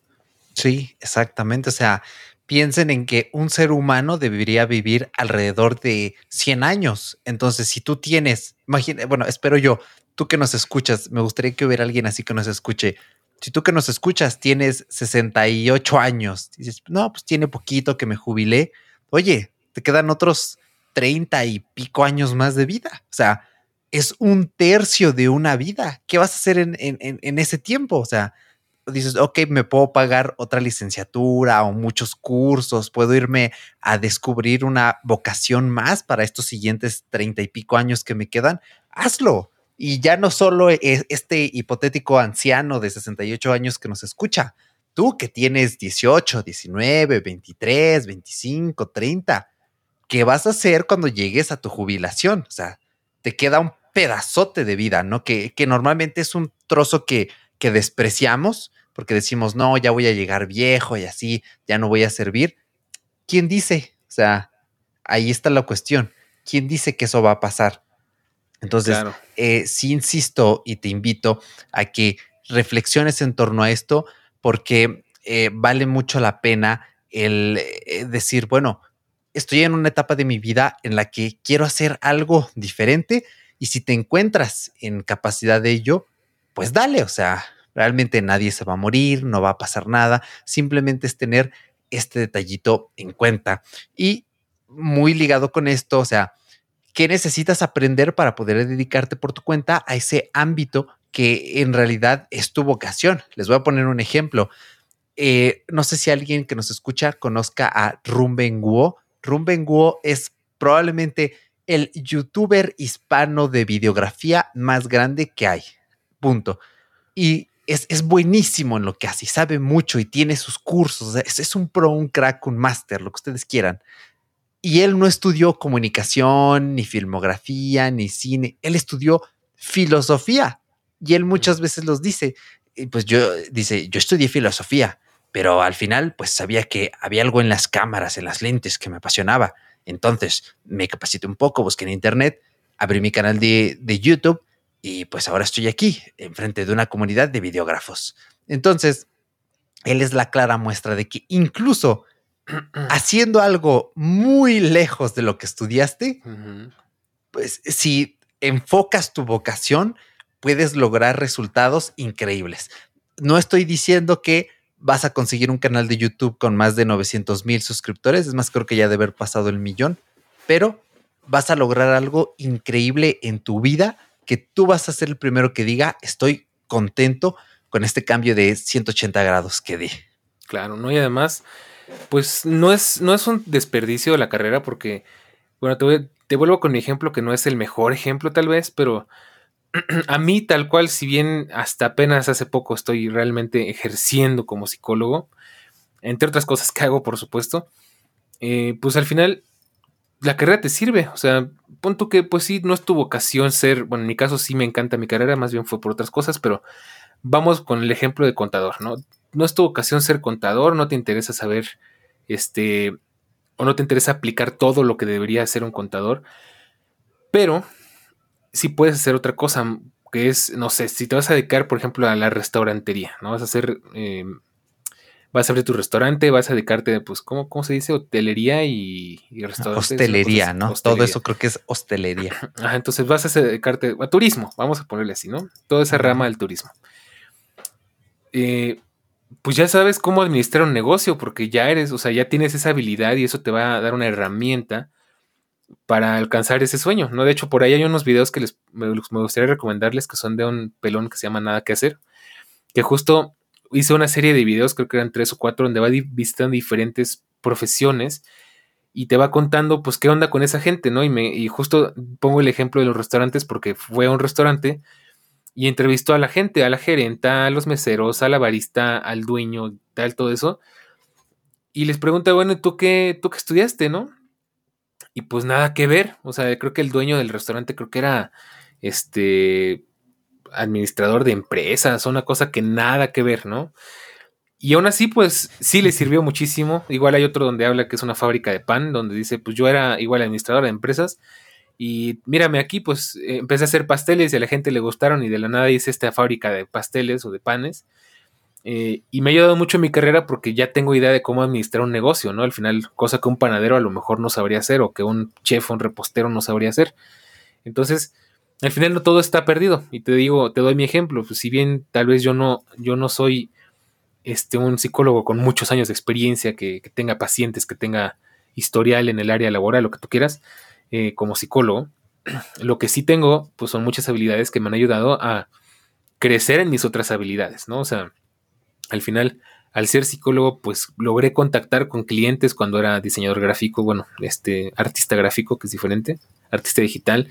Sí, exactamente. O sea, piensen en que un ser humano debería vivir alrededor de 100 años. Entonces, si tú tienes, imagina, bueno, espero yo, tú que nos escuchas, me gustaría que hubiera alguien así que nos escuche. Si tú que nos escuchas tienes 68 años, dices, no, pues tiene poquito que me jubilé. Oye, te quedan otros 30 y pico años más de vida. O sea, es un tercio de una vida. ¿Qué vas a hacer en ese tiempo? O sea, dices, ok, me puedo pagar otra licenciatura o muchos cursos, puedo irme a descubrir una vocación más para estos siguientes 30 y pico años que me quedan, hazlo. Y ya no solo este hipotético anciano de 68 años que nos escucha, tú que tienes 18, 19, 23, 25, 30, ¿qué vas a hacer cuando llegues a tu jubilación? O sea, te queda un pedazote de vida, ¿no? Que normalmente es un trozo que despreciamos porque decimos, no, ya voy a llegar viejo y así, ya no voy a servir. ¿Quién dice? O sea, ahí está la cuestión. ¿Quién dice que eso va a pasar? Entonces, Claro, sí insisto y te invito a que reflexiones en torno a esto porque vale mucho la pena el decir, bueno, estoy en una etapa de mi vida en la que quiero hacer algo diferente y si te encuentras en capacidad de ello, pues dale, o sea, realmente nadie se va a morir, no va a pasar nada, simplemente es tener este detallito en cuenta. Y muy ligado con esto, o sea, ¿qué necesitas aprender para poder dedicarte por tu cuenta a ese ámbito que en realidad es tu vocación? Les voy a poner un ejemplo. No sé si alguien que nos escucha conozca a Rumben Guo. Rumben Guo es probablemente el youtuber hispano de videografía más grande que hay. Punto. Y es buenísimo en lo que hace y sabe mucho y tiene sus cursos. O sea, es un pro, un crack, un máster, lo que ustedes quieran. Y él no estudió comunicación, ni filmografía, ni cine. Él estudió filosofía. Y él muchas veces los dice, pues yo estudié filosofía, pero al final pues sabía que había algo en las cámaras, en las lentes que me apasionaba. Entonces me capacité un poco, busqué en internet, abrí mi canal de YouTube y pues ahora estoy aquí, enfrente de una comunidad de videógrafos. Entonces, él es la clara muestra de que incluso haciendo algo muy lejos de lo que estudiaste, pues si enfocas tu vocación, puedes lograr resultados increíbles. No estoy diciendo que vas a conseguir un canal de YouTube con más de 900,000 suscriptores, es más, creo que ya debe haber pasado el millón, pero vas a lograr algo increíble en tu vida que tú vas a ser el primero que diga, estoy contento con este cambio de 180 grados que di. Claro, ¿no? Y además, pues no es un desperdicio la carrera porque, bueno, te vuelvo con mi ejemplo que no es el mejor ejemplo tal vez, pero a mí tal cual, si bien hasta apenas hace poco estoy realmente ejerciendo como psicólogo, entre otras cosas que hago, por supuesto, pues al final la carrera te sirve. O sea, pon tú que pues sí, no es tu vocación ser, bueno, en mi caso sí me encanta mi carrera, más bien fue por otras cosas, pero vamos con el ejemplo de contador, ¿no? No es tu vocación ser contador, no te interesa saber, o no te interesa aplicar todo lo que debería hacer un contador, pero sí puedes hacer otra cosa, que es, no sé, si te vas a dedicar, por ejemplo, a la restaurantería, ¿no? Vas a abrir tu restaurante, vas a dedicarte, pues, ¿cómo se dice? Hotelería y restaurante, es una cosa Hostelería, así, ¿no? Todo hostelería. eso creo que es hostelería. Ajá, entonces vas a dedicarte a turismo, vamos a ponerle así, ¿no? Toda esa rama Ujú. del turismo. Eh, pues ya sabes cómo administrar un negocio, porque ya eres, o sea, ya tienes esa habilidad y eso te va a dar una herramienta para alcanzar ese sueño, ¿no? De hecho, por ahí hay unos videos que me gustaría recomendarles que son de un pelón que se llama Nada que hacer, que justo hizo una serie de videos, creo que eran 3 o 4, donde va visitando diferentes profesiones y te va contando, pues, qué onda con esa gente, ¿no? Y justo pongo el ejemplo de los restaurantes porque fue a un restaurante y entrevistó a la gente, a la gerenta, a los meseros, a la barista, al dueño, tal, todo eso. Y les pregunta, bueno, ¿tú qué estudiaste, no? Y pues nada que ver. O sea, creo que el dueño del restaurante creo que era este administrador de empresas, una cosa que nada que ver, ¿no? Y aún así, pues sí le sirvió muchísimo. Igual hay otro donde habla que es una fábrica de pan, donde dice, pues yo era igual administrador de empresas y mírame aquí, pues empecé a hacer pasteles y a la gente le gustaron y de la nada hice esta fábrica de pasteles o de panes. Y me ha ayudado mucho en mi carrera porque ya tengo idea de cómo administrar un negocio, ¿no? Al final, cosa que un panadero a lo mejor no sabría hacer o que un chef o un repostero no sabría hacer. Entonces, al final no todo está perdido. Y te digo, te doy mi ejemplo. Pues si bien tal vez yo no soy un psicólogo con muchos años de experiencia, que tenga pacientes, que tenga historial en el área laboral, lo que tú quieras, como psicólogo, lo que sí tengo, pues son muchas habilidades que me han ayudado a crecer en mis otras habilidades, ¿no? O sea, al final, al ser psicólogo, pues logré contactar con clientes cuando era diseñador gráfico, bueno, artista gráfico, que es diferente, artista digital.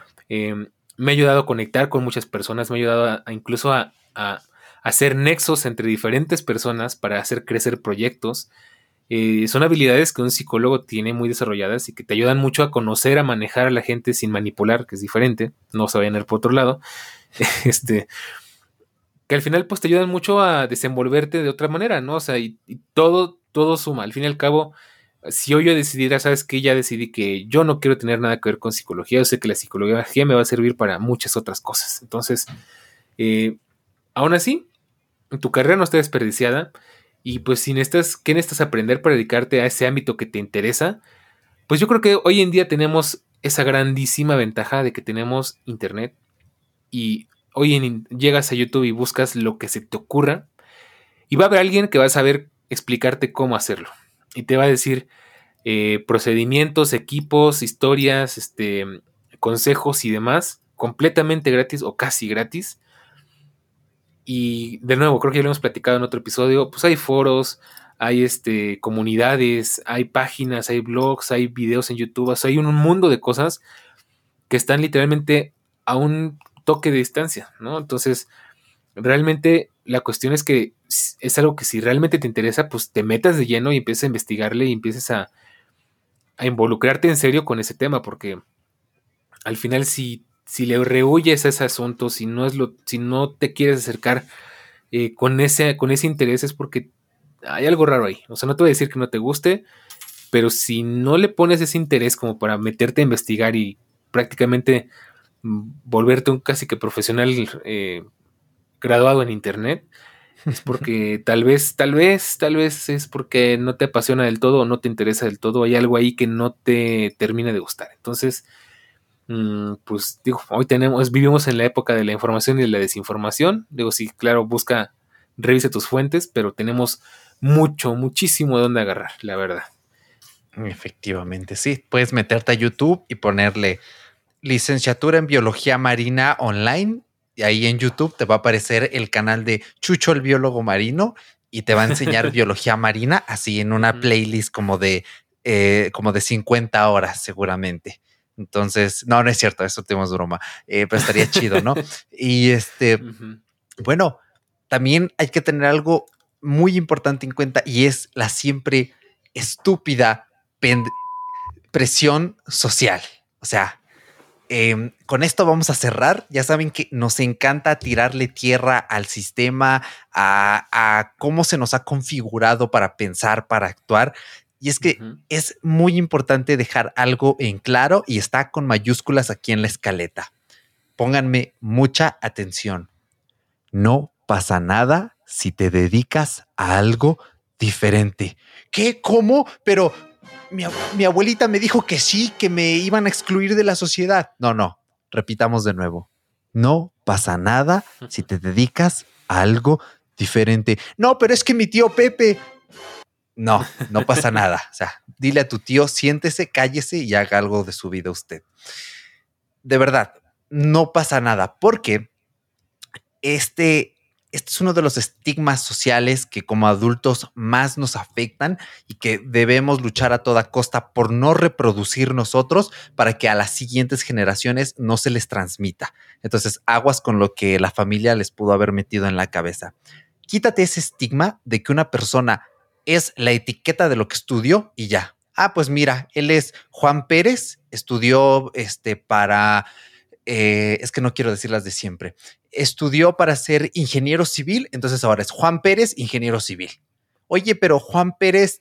Me ha ayudado a conectar con muchas personas, me ha ayudado incluso a hacer nexos entre diferentes personas para hacer crecer proyectos. Son habilidades que un psicólogo tiene muy desarrolladas y que te ayudan mucho a conocer, a manejar a la gente sin manipular, que es diferente, no se vayan a ir por otro lado. este, que al final pues te ayudan mucho a desenvolverte de otra manera, ¿no? O sea, y todo suma. Al fin y al cabo, si yo decidiera, ¿sabes qué? Ya decidí que yo no quiero tener nada que ver con psicología. Yo sé que la psicología me va a servir para muchas otras cosas. Entonces, eh, aún así, tu carrera no está desperdiciada. Y pues si necesitas, ¿qué necesitas aprender para dedicarte a ese ámbito que te interesa? Pues yo creo que hoy en día tenemos esa grandísima ventaja de que tenemos internet y llegas a YouTube y buscas lo que se te ocurra y va a haber alguien que va a saber explicarte cómo hacerlo y te va a decir procedimientos, equipos, historias, consejos y demás completamente gratis o casi gratis. Y de nuevo, creo que ya lo hemos platicado en otro episodio, pues hay foros, hay comunidades, hay páginas, hay blogs, hay videos en YouTube, o sea, hay un mundo de cosas que están literalmente a un toque de distancia, ¿no? Entonces, realmente la cuestión es que es algo que si realmente te interesa, pues te metas de lleno y empieces a investigarle y empieces a involucrarte en serio con ese tema, porque al final si le rehuyes a ese asunto, si no te quieres acercar con ese interés es porque hay algo raro ahí. O sea, no te voy a decir que no te guste, pero si no le pones ese interés como para meterte a investigar y prácticamente volverte un casi que profesional graduado en internet, es porque tal vez es porque no te apasiona del todo o no te interesa del todo. Hay algo ahí que no te termina de gustar. Entonces, pues digo, vivimos en la época de la información y de la desinformación. Digo, sí, claro, revisa tus fuentes, pero tenemos muchísimo de dónde agarrar, la verdad. Efectivamente, sí. Puedes meterte a YouTube y ponerle licenciatura en biología marina online. Y ahí en YouTube te va a aparecer el canal de Chucho el biólogo marino y te va a enseñar biología marina así en una playlist como de 50 horas seguramente. Entonces, no es cierto, eso tenemos broma, pero estaría chido, ¿no? Y bueno, también hay que tener algo muy importante en cuenta y es la siempre estúpida presión social. O sea, con esto vamos a cerrar. Ya saben que nos encanta tirarle tierra al sistema, a cómo se nos ha configurado para pensar, para actuar. Y es que es muy importante dejar algo en claro y está con mayúsculas aquí en la escaleta. Pónganme mucha atención. No pasa nada si te dedicas a algo diferente. ¿Qué? ¿Cómo? Pero mi abuelita me dijo que sí, que me iban a excluir de la sociedad. No, repitamos de nuevo. No pasa nada si te dedicas a algo diferente. No, pero es que mi tío Pepe. No pasa nada. O sea, dile a tu tío, siéntese, cállese y haga algo de su vida usted. De verdad, no pasa nada porque este es uno de los estigmas sociales que como adultos más nos afectan y que debemos luchar a toda costa por no reproducir nosotros para que a las siguientes generaciones no se les transmita. Entonces, aguas con lo que la familia les pudo haber metido en la cabeza. Quítate ese estigma de que una persona es la etiqueta de lo que estudió y ya. Ah, pues mira, él es Juan Pérez, estudió para... es que no quiero decir las de siempre. Estudió para ser ingeniero civil, entonces ahora es Juan Pérez, ingeniero civil. Oye, pero Juan Pérez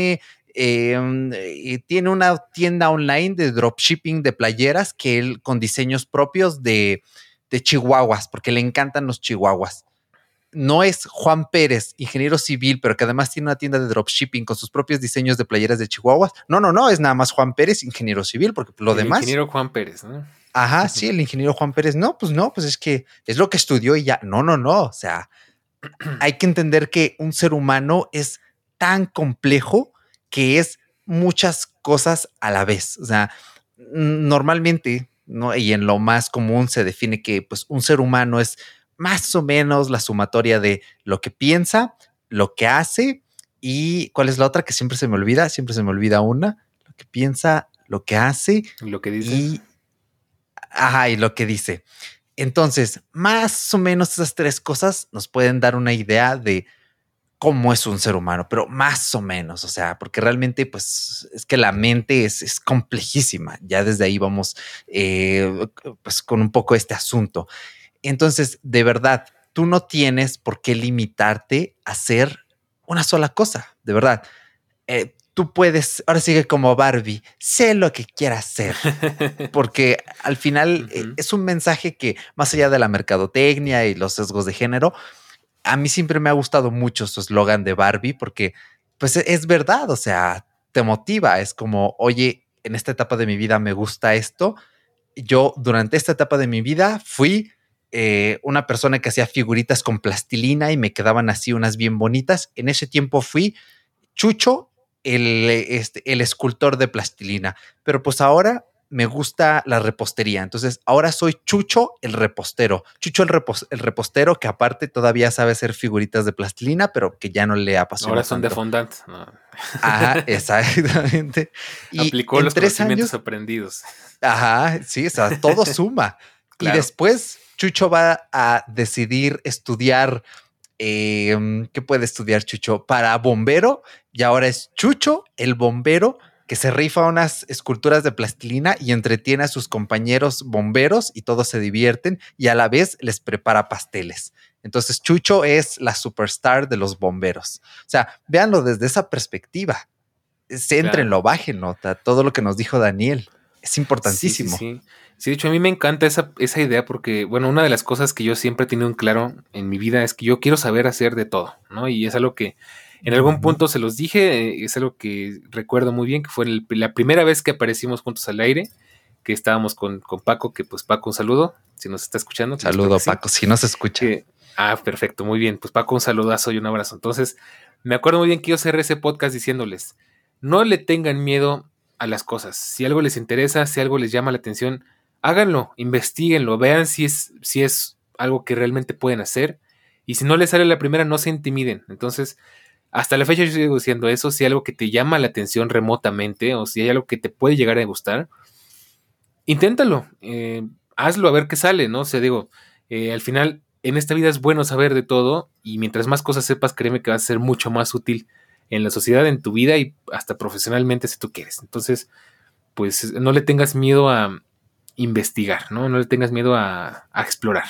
tiene una tienda online de dropshipping de playeras que él con diseños propios de chihuahuas, porque le encantan los chihuahuas. No es Juan Pérez, ingeniero civil, pero que además tiene una tienda de dropshipping con sus propios diseños de playeras de chihuahuas. No, es nada más Juan Pérez, ingeniero civil, porque lo demás... El ingeniero Juan Pérez, ¿no? Ajá, sí, el ingeniero Juan Pérez. No, pues es que es lo que estudió y ya. No. O sea, hay que entender que un ser humano es tan complejo que es muchas cosas a la vez. O sea, normalmente, ¿no? Y en lo más común se define que pues un ser humano es más o menos la sumatoria de lo que piensa, lo que hace y ¿cuál es la otra que siempre se me olvida? Siempre se me olvida una. Lo que piensa, lo que hace. Lo que dice. Y lo que dice. Entonces, más o menos esas tres cosas nos pueden dar una idea de cómo es un ser humano, pero más o menos, o sea, porque realmente pues es que la mente es complejísima. Ya desde ahí vamos pues con un poco este asunto. Entonces, de verdad, tú no tienes por qué limitarte a hacer una sola cosa, de verdad. Tú puedes, ahora sigue como Barbie, sé lo que quieras hacer, porque al final es un mensaje que más allá de la mercadotecnia y los sesgos de género, a mí siempre me ha gustado mucho su eslogan de Barbie porque pues es verdad, o sea, te motiva, es como, oye, en esta etapa de mi vida me gusta esto. Yo durante esta etapa de mi vida fui una persona que hacía figuritas con plastilina y me quedaban así unas bien bonitas. En ese tiempo fui Chucho, el escultor de plastilina, pero pues ahora me gusta la repostería. Entonces ahora soy Chucho el repostero. Chucho el repostero que aparte todavía sabe hacer figuritas de plastilina, pero que ya no le apasiona Ahora son de tanto. fondant. No. Ajá, exactamente. Y Aplicó en los 3 años, conocimientos aprendidos. ajá, sí, o sea, todo suma. Y Claro. después Chucho va a decidir estudiar. ¿Qué puede estudiar Chucho? Para bombero, y ahora es Chucho, el bombero, que se rifa unas esculturas de plastilina y entretiene a sus compañeros bomberos y todos se divierten y a la vez les prepara pasteles. Entonces Chucho es la superstar de los bomberos. O sea, véanlo desde esa perspectiva. Claro. Céntrenlo, bájenlo, todo lo que nos dijo Daniel. Es Sí, sí, importantísimo. sí. Sí, de hecho, a mí me encanta esa idea porque, bueno, una de las cosas que yo siempre he tenido en claro en mi vida es que yo quiero saber hacer de todo, ¿no? Y es algo que en algún punto se los dije, es algo que recuerdo muy bien, que fue la primera vez que aparecimos juntos al aire, que estábamos con Paco, que pues Paco, un saludo, si nos está escuchando, que yo espero que Saludo, sí. Paco, si no se escucha. Perfecto, muy bien. Pues Paco, un saludazo y un abrazo. Entonces, me acuerdo muy bien que yo cerré ese podcast diciéndoles, no le tengan miedo a las cosas. Si algo les interesa, si algo les llama la atención, háganlo, investiguenlo, vean si es algo que realmente pueden hacer. Y si no les sale la primera, no se intimiden. Entonces, hasta la fecha yo sigo diciendo eso, si hay algo que te llama la atención remotamente o si hay algo que te puede llegar a gustar, inténtalo, hazlo a ver qué sale, ¿no? O sea, digo, al final en esta vida es bueno saber de todo y mientras más cosas sepas, créeme que vas a ser mucho más útil en la sociedad, en tu vida y hasta profesionalmente si tú quieres. Entonces, pues no le tengas miedo a investigar, ¿no? No le tengas miedo a explorar.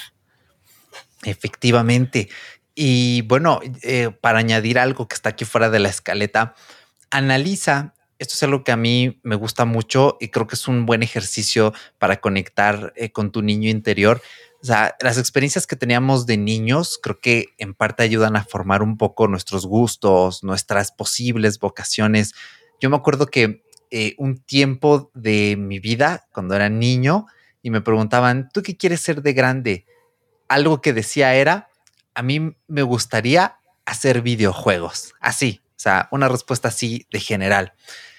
Efectivamente. Y bueno, para añadir algo que está aquí fuera de la escaleta, analiza, esto es algo que a mí me gusta mucho y creo que es un buen ejercicio para conectar con tu niño interior. O sea, las experiencias que teníamos de niños creo que en parte ayudan a formar un poco nuestros gustos, nuestras posibles vocaciones. Yo me acuerdo que un tiempo de mi vida, cuando era niño, y me preguntaban, ¿tú qué quieres ser de grande? Algo que decía era, a mí me gustaría hacer videojuegos, así, o sea, una respuesta así de general.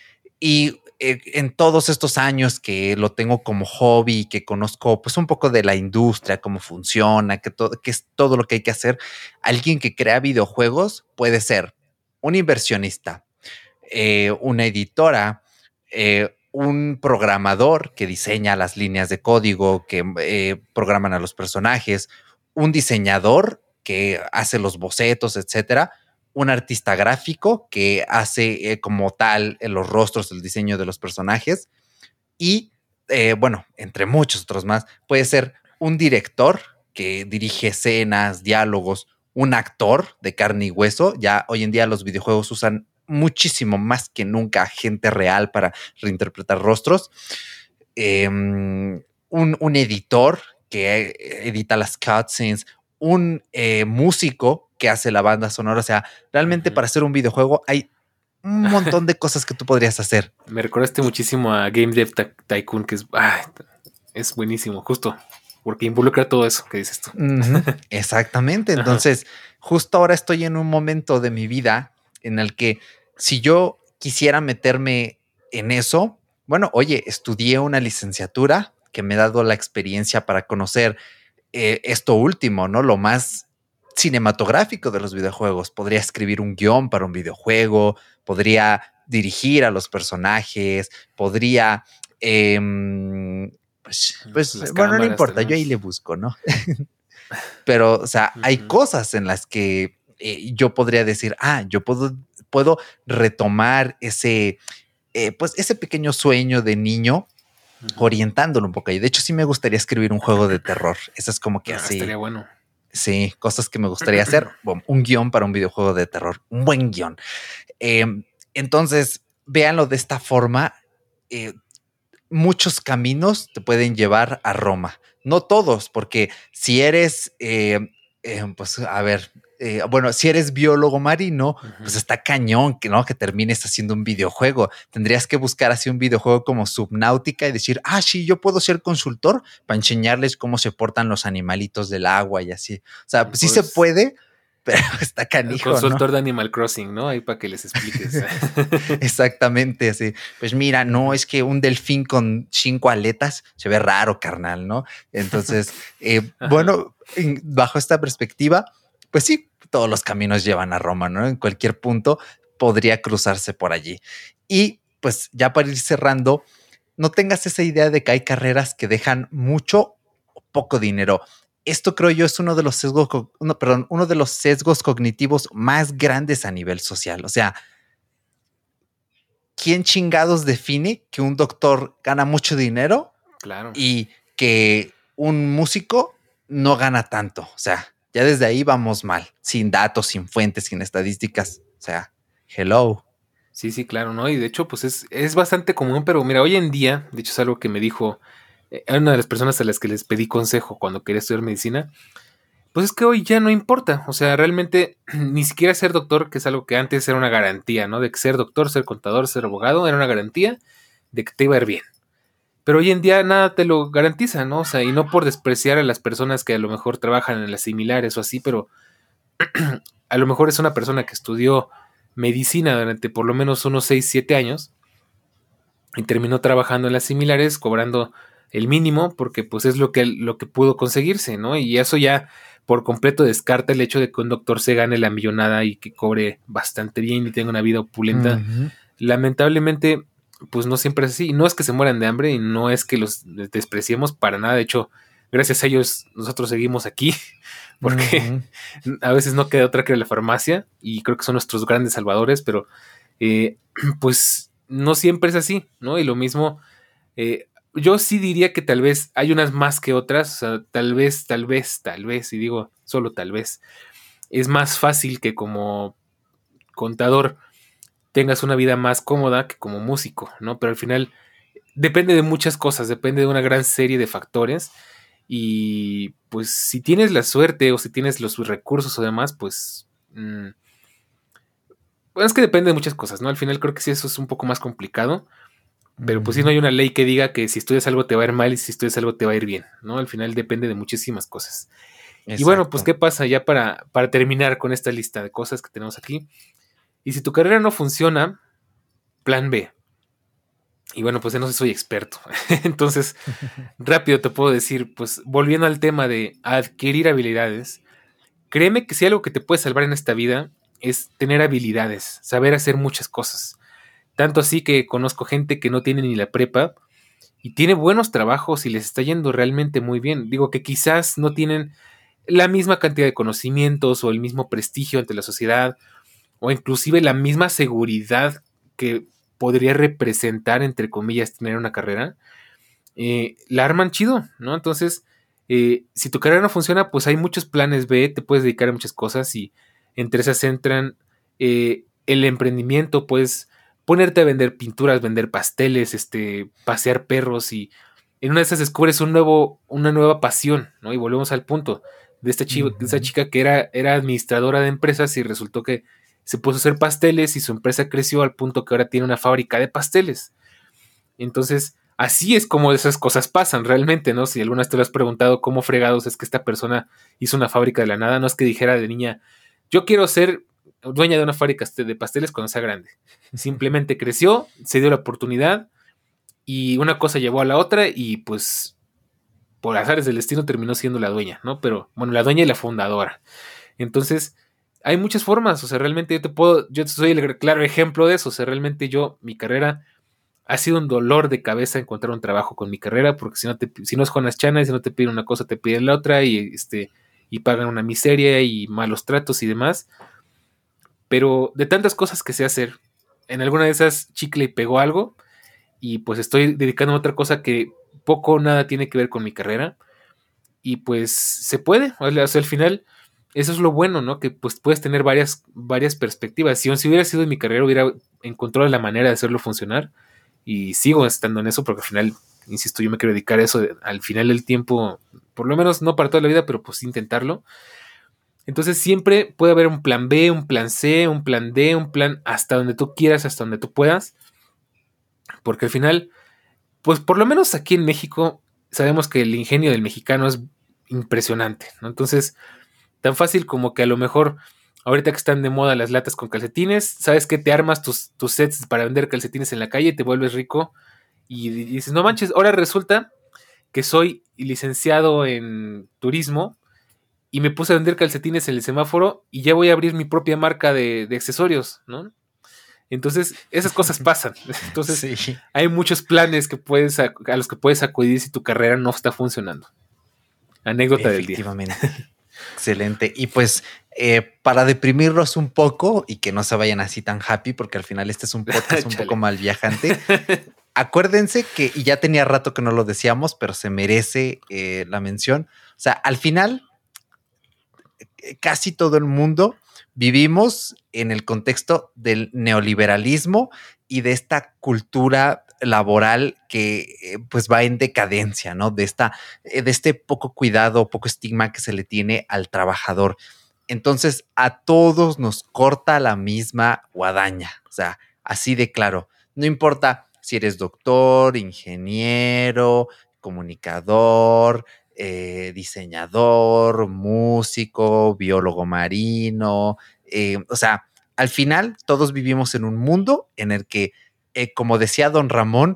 Y en todos estos años que lo tengo como hobby, que conozco pues un poco de la industria, cómo funciona, que es todo lo que hay que hacer, alguien que crea videojuegos puede ser un inversionista, una editora, un programador que diseña las líneas de código, que programan a los personajes, un diseñador que hace los bocetos, etcétera, un artista gráfico que hace como tal los rostros, el diseño de los personajes y, bueno, entre muchos otros más, puede ser un director que dirige escenas, diálogos, un actor de carne y hueso. Ya hoy en día los videojuegos usan muchísimo más que nunca gente real para reinterpretar rostros. Un editor que edita las cutscenes, un músico que hace la banda sonora. O sea, realmente Uh-huh. para hacer un videojuego hay un montón de cosas que tú podrías hacer. Me recordaste muchísimo a Game Dev Tycoon, que es buenísimo, justo, porque involucra todo eso que dices tú. Exactamente. Ajá. Entonces, justo ahora estoy en un momento de mi vida en el que si yo quisiera meterme en eso, bueno, oye, estudié una licenciatura que me ha dado la experiencia para conocer esto último, ¿no? Lo más cinematográfico de los videojuegos. Podría escribir un guión para un videojuego, podría dirigir a los personajes, podría pues, Las bueno, no cámaras importa, yo también. ahí le busco, ¿no? Pero, o sea, hay Uh-huh. cosas en las que yo podría decir, yo puedo retomar pues ese pequeño sueño de niño, Uh-huh. orientándolo un poco. Y de hecho, sí me gustaría escribir un juego de terror. Eso es como que así, Estaría bueno. sí, cosas que me gustaría hacer. Bueno, un guión para un videojuego de terror, un buen guión. Eh, entonces, véanlo de esta forma. eh, Muchos caminos te pueden llevar a Roma. No todos, porque si eres, pues a ver, bueno, si eres biólogo marino, pues Ujú. está cañón que no que termines haciendo un videojuego. Tendrías que buscar así un videojuego como Subnáutica y decir, sí, yo puedo ser consultor para enseñarles cómo se portan los animalitos del agua y así. O sea, pues sí se Pues puede, pero está el canijo, ¿no? consultor de Animal Crossing, ¿no? Ahí para que les expliques. Exactamente, así. Pues mira, no Ujú. es que un delfín con 5 aletas se ve raro, carnal, ¿no? Entonces, Ajá. bueno, bajo esta perspectiva, pues sí, todos los caminos llevan a Roma, ¿no? En cualquier punto podría cruzarse por allí. Y pues ya para ir cerrando, no tengas esa idea de que hay carreras que dejan mucho o poco dinero. Esto creo yo es uno de los sesgos, perdón, uno de los sesgos cognitivos más grandes a nivel social. O sea, ¿quién chingados define que un doctor gana mucho dinero Claro. y que un músico no gana tanto? O sea, ya desde ahí vamos mal, sin datos, sin fuentes, sin estadísticas. O sea, hello. Sí, sí, claro, ¿no? Y de hecho, pues es bastante común, pero mira, hoy en día, de hecho es algo que me dijo una de las personas a las que les pedí consejo cuando quería estudiar medicina, pues es que hoy ya no importa, o sea, realmente ni siquiera ser doctor, que es algo que antes era una garantía, ¿no? De que ser doctor, ser contador, ser abogado, era una garantía de que te iba a ir bien. Pero hoy en día nada te lo garantiza, ¿no? O sea, y no por despreciar a las personas que a lo mejor trabajan en las similares o así, pero a lo mejor es una persona que estudió medicina durante por lo menos unos 6 7 años y terminó trabajando en las similares, cobrando el mínimo, porque pues es lo que pudo conseguirse, ¿no? Y eso ya por completo descarta el hecho de que un doctor se gane la millonada y que cobre bastante bien y tenga una vida opulenta. Ujú, Lamentablemente, pues no siempre es así. No es que se mueran de hambre y no es que los despreciemos para nada. De hecho, gracias a ellos nosotros seguimos aquí, porque ujú. a veces no queda otra que la farmacia y creo que son nuestros grandes salvadores, pero eh, pues no siempre es así, ¿no? Y lo mismo, yo sí diría que tal vez hay unas más que otras, o sea, tal vez, y digo solo tal vez, es más fácil que como contador tengas una vida más cómoda que como músico, ¿no? Pero al final depende de muchas cosas, depende de una gran serie de factores y pues si tienes la suerte o si tienes los recursos o demás, pues bueno, es que depende de muchas cosas, ¿no? Al final creo que sí eso es un poco más complicado, pero pues sí no Ujú. hay una ley que diga que si estudias algo te va a ir mal y si estudias algo te va a ir bien, ¿no? Al final depende de muchísimas cosas. Y bueno, pues Exacto. ¿qué pasa ya para terminar con esta lista de cosas que tenemos aquí? Y si tu carrera no funciona, plan B. Y bueno, pues no soy experto. Entonces, rápido te puedo decir, pues volviendo al tema de adquirir habilidades, créeme que si algo que te puede salvar en esta vida es tener habilidades, saber hacer muchas cosas. Tanto así que conozco gente que no tiene ni la prepa y tiene buenos trabajos y les está yendo realmente muy bien. Digo que quizás no tienen la misma cantidad de conocimientos o el mismo prestigio ante la sociedad o inclusive la misma seguridad que podría representar, entre comillas, tener una carrera, la arman chido, ¿no? Entonces, si tu carrera no funciona, pues hay muchos planes B, te puedes dedicar a muchas cosas y entre esas entran el emprendimiento, puedes ponerte a vender pinturas, vender pasteles, pasear perros y en una de esas descubres una nueva pasión, ¿no? Y volvemos al punto de de esta Ujú. chica que era administradora de empresas y resultó que se puso a hacer pasteles y su empresa creció al punto que ahora tiene una fábrica de pasteles. Entonces, así es como esas cosas pasan realmente, ¿no? Si alguna vez te lo has preguntado cómo fregados es que esta persona hizo una fábrica de la nada, no es que dijera de niña, yo quiero ser dueña de una fábrica de pasteles cuando sea grande. Simplemente creció, se dio la oportunidad y una cosa llevó a la otra y pues por azares del destino terminó siendo la dueña, ¿no? Pero bueno, la dueña y la fundadora. Entonces, hay muchas formas, o sea, realmente yo soy el claro ejemplo de eso, o sea, realmente mi carrera ha sido un dolor de cabeza encontrar un trabajo con mi carrera, porque si no es Jonas Chana, y si no te piden una cosa, te piden la otra, y pagan una miseria y malos tratos y demás. Pero de tantas cosas que sé hacer, en alguna de esas chicle y pegó algo, y pues estoy dedicando a otra cosa que poco o nada tiene que ver con mi carrera, y pues se puede, o sea, al final, eso es lo bueno, ¿no? Que pues puedes tener varias perspectivas. Si hubiera sido en mi carrera, hubiera encontrado la manera de hacerlo funcionar y sigo estando en eso porque al final, insisto, yo me quiero dedicar a eso al final del tiempo, por lo menos no para toda la vida, pero pues intentarlo. Entonces siempre puede haber un plan B, un plan C, un plan D, un plan hasta donde tú quieras, hasta donde tú puedas. Porque al final, pues por lo menos aquí en México, sabemos que el ingenio del mexicano es impresionante, ¿no? Entonces, tan fácil como que a lo mejor, ahorita que están de moda las latas con calcetines, sabes que te armas tus sets para vender calcetines en la calle, te vuelves rico y dices, no manches, ahora resulta que soy licenciado en turismo y me puse a vender calcetines en el semáforo y ya voy a abrir mi propia marca de accesorios, ¿no? Entonces, esas cosas pasan. Entonces, Sí, hay muchos planes que a los que puedes acudir si tu carrera no está funcionando. Anécdota del día. efectivamente. Excelente. Y pues para deprimirlos un poco y que no se vayan así tan happy, porque al final este es un podcast un poco Chale. mal viajante. Acuérdense que, y ya tenía rato que no lo decíamos, pero se merece la mención. O sea, al final, casi todo el mundo vivimos en el contexto del neoliberalismo y de esta cultura laboral que pues va en decadencia, ¿no? De este poco cuidado, poco estigma que se le tiene al trabajador. Entonces a todos nos corta la misma guadaña, o sea, así de claro. No importa si eres doctor, ingeniero, comunicador, diseñador, músico, biólogo marino, o sea, al final todos vivimos en un mundo en el que, como decía don Ramón,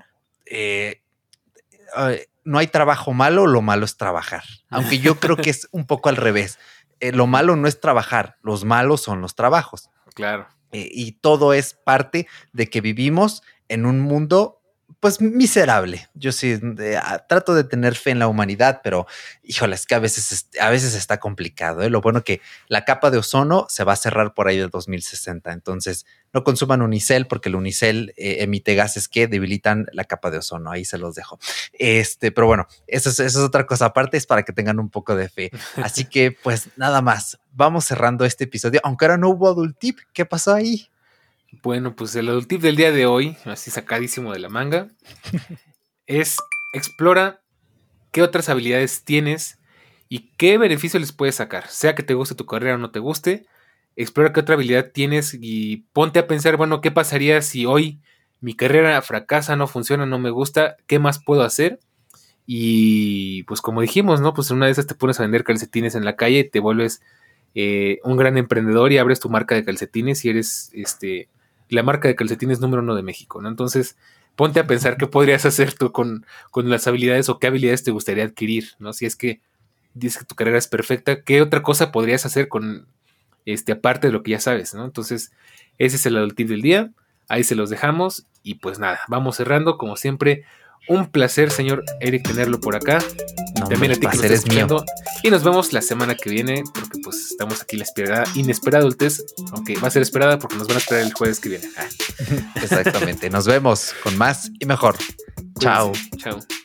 no hay trabajo malo, lo malo es trabajar. Aunque yo creo que es un poco al revés. Lo malo no es trabajar, los malos son los trabajos. Claro. Y todo es parte de que vivimos en un mundo pues miserable. Yo sí trato de tener fe en la humanidad, pero híjole, es que a veces está complicado, ¿eh? Lo bueno que la capa de ozono se va a cerrar por ahí del 2060. Entonces no consuman unicel porque el unicel emite gases que debilitan la capa de ozono. Ahí se los dejo. Pero bueno, eso es otra cosa aparte, es para que tengan un poco de fe. Así que pues nada más, vamos cerrando este episodio, aunque ahora no hubo adult tip. ¿Qué pasó ahí? Bueno, pues el adult tip del día de hoy, así sacadísimo de la manga, es explora qué otras habilidades tienes y qué beneficio les puedes sacar. Sea que te guste tu carrera o no te guste, explora qué otra habilidad tienes y ponte a pensar, bueno, ¿qué pasaría si hoy mi carrera fracasa, no funciona, no me gusta? ¿Qué más puedo hacer? Y pues como dijimos, ¿no? Pues en una de esas te pones a vender calcetines en la calle y te vuelves un gran emprendedor y abres tu marca de calcetines y eres la marca de calcetines número 1 de México, ¿no? Entonces, ponte a pensar qué podrías hacer tú con las habilidades o qué habilidades te gustaría adquirir, ¿no? Si es que dices que tu carrera es perfecta, ¿qué otra cosa podrías hacer con aparte de lo que ya sabes, ¿no? Entonces, ese es el adult tip del día. Ahí se los dejamos y pues nada, vamos cerrando como siempre. Un placer, señor Eric, tenerlo por acá. No, También a el ti que nos placer estás es mío. escuchando. Y nos vemos la semana que viene, porque pues estamos aquí en la inesperada adultez, aunque va a ser esperada porque nos van a esperar el jueves que viene. Exactamente. Nos vemos con más y mejor. Chao. Cuídense. Chao.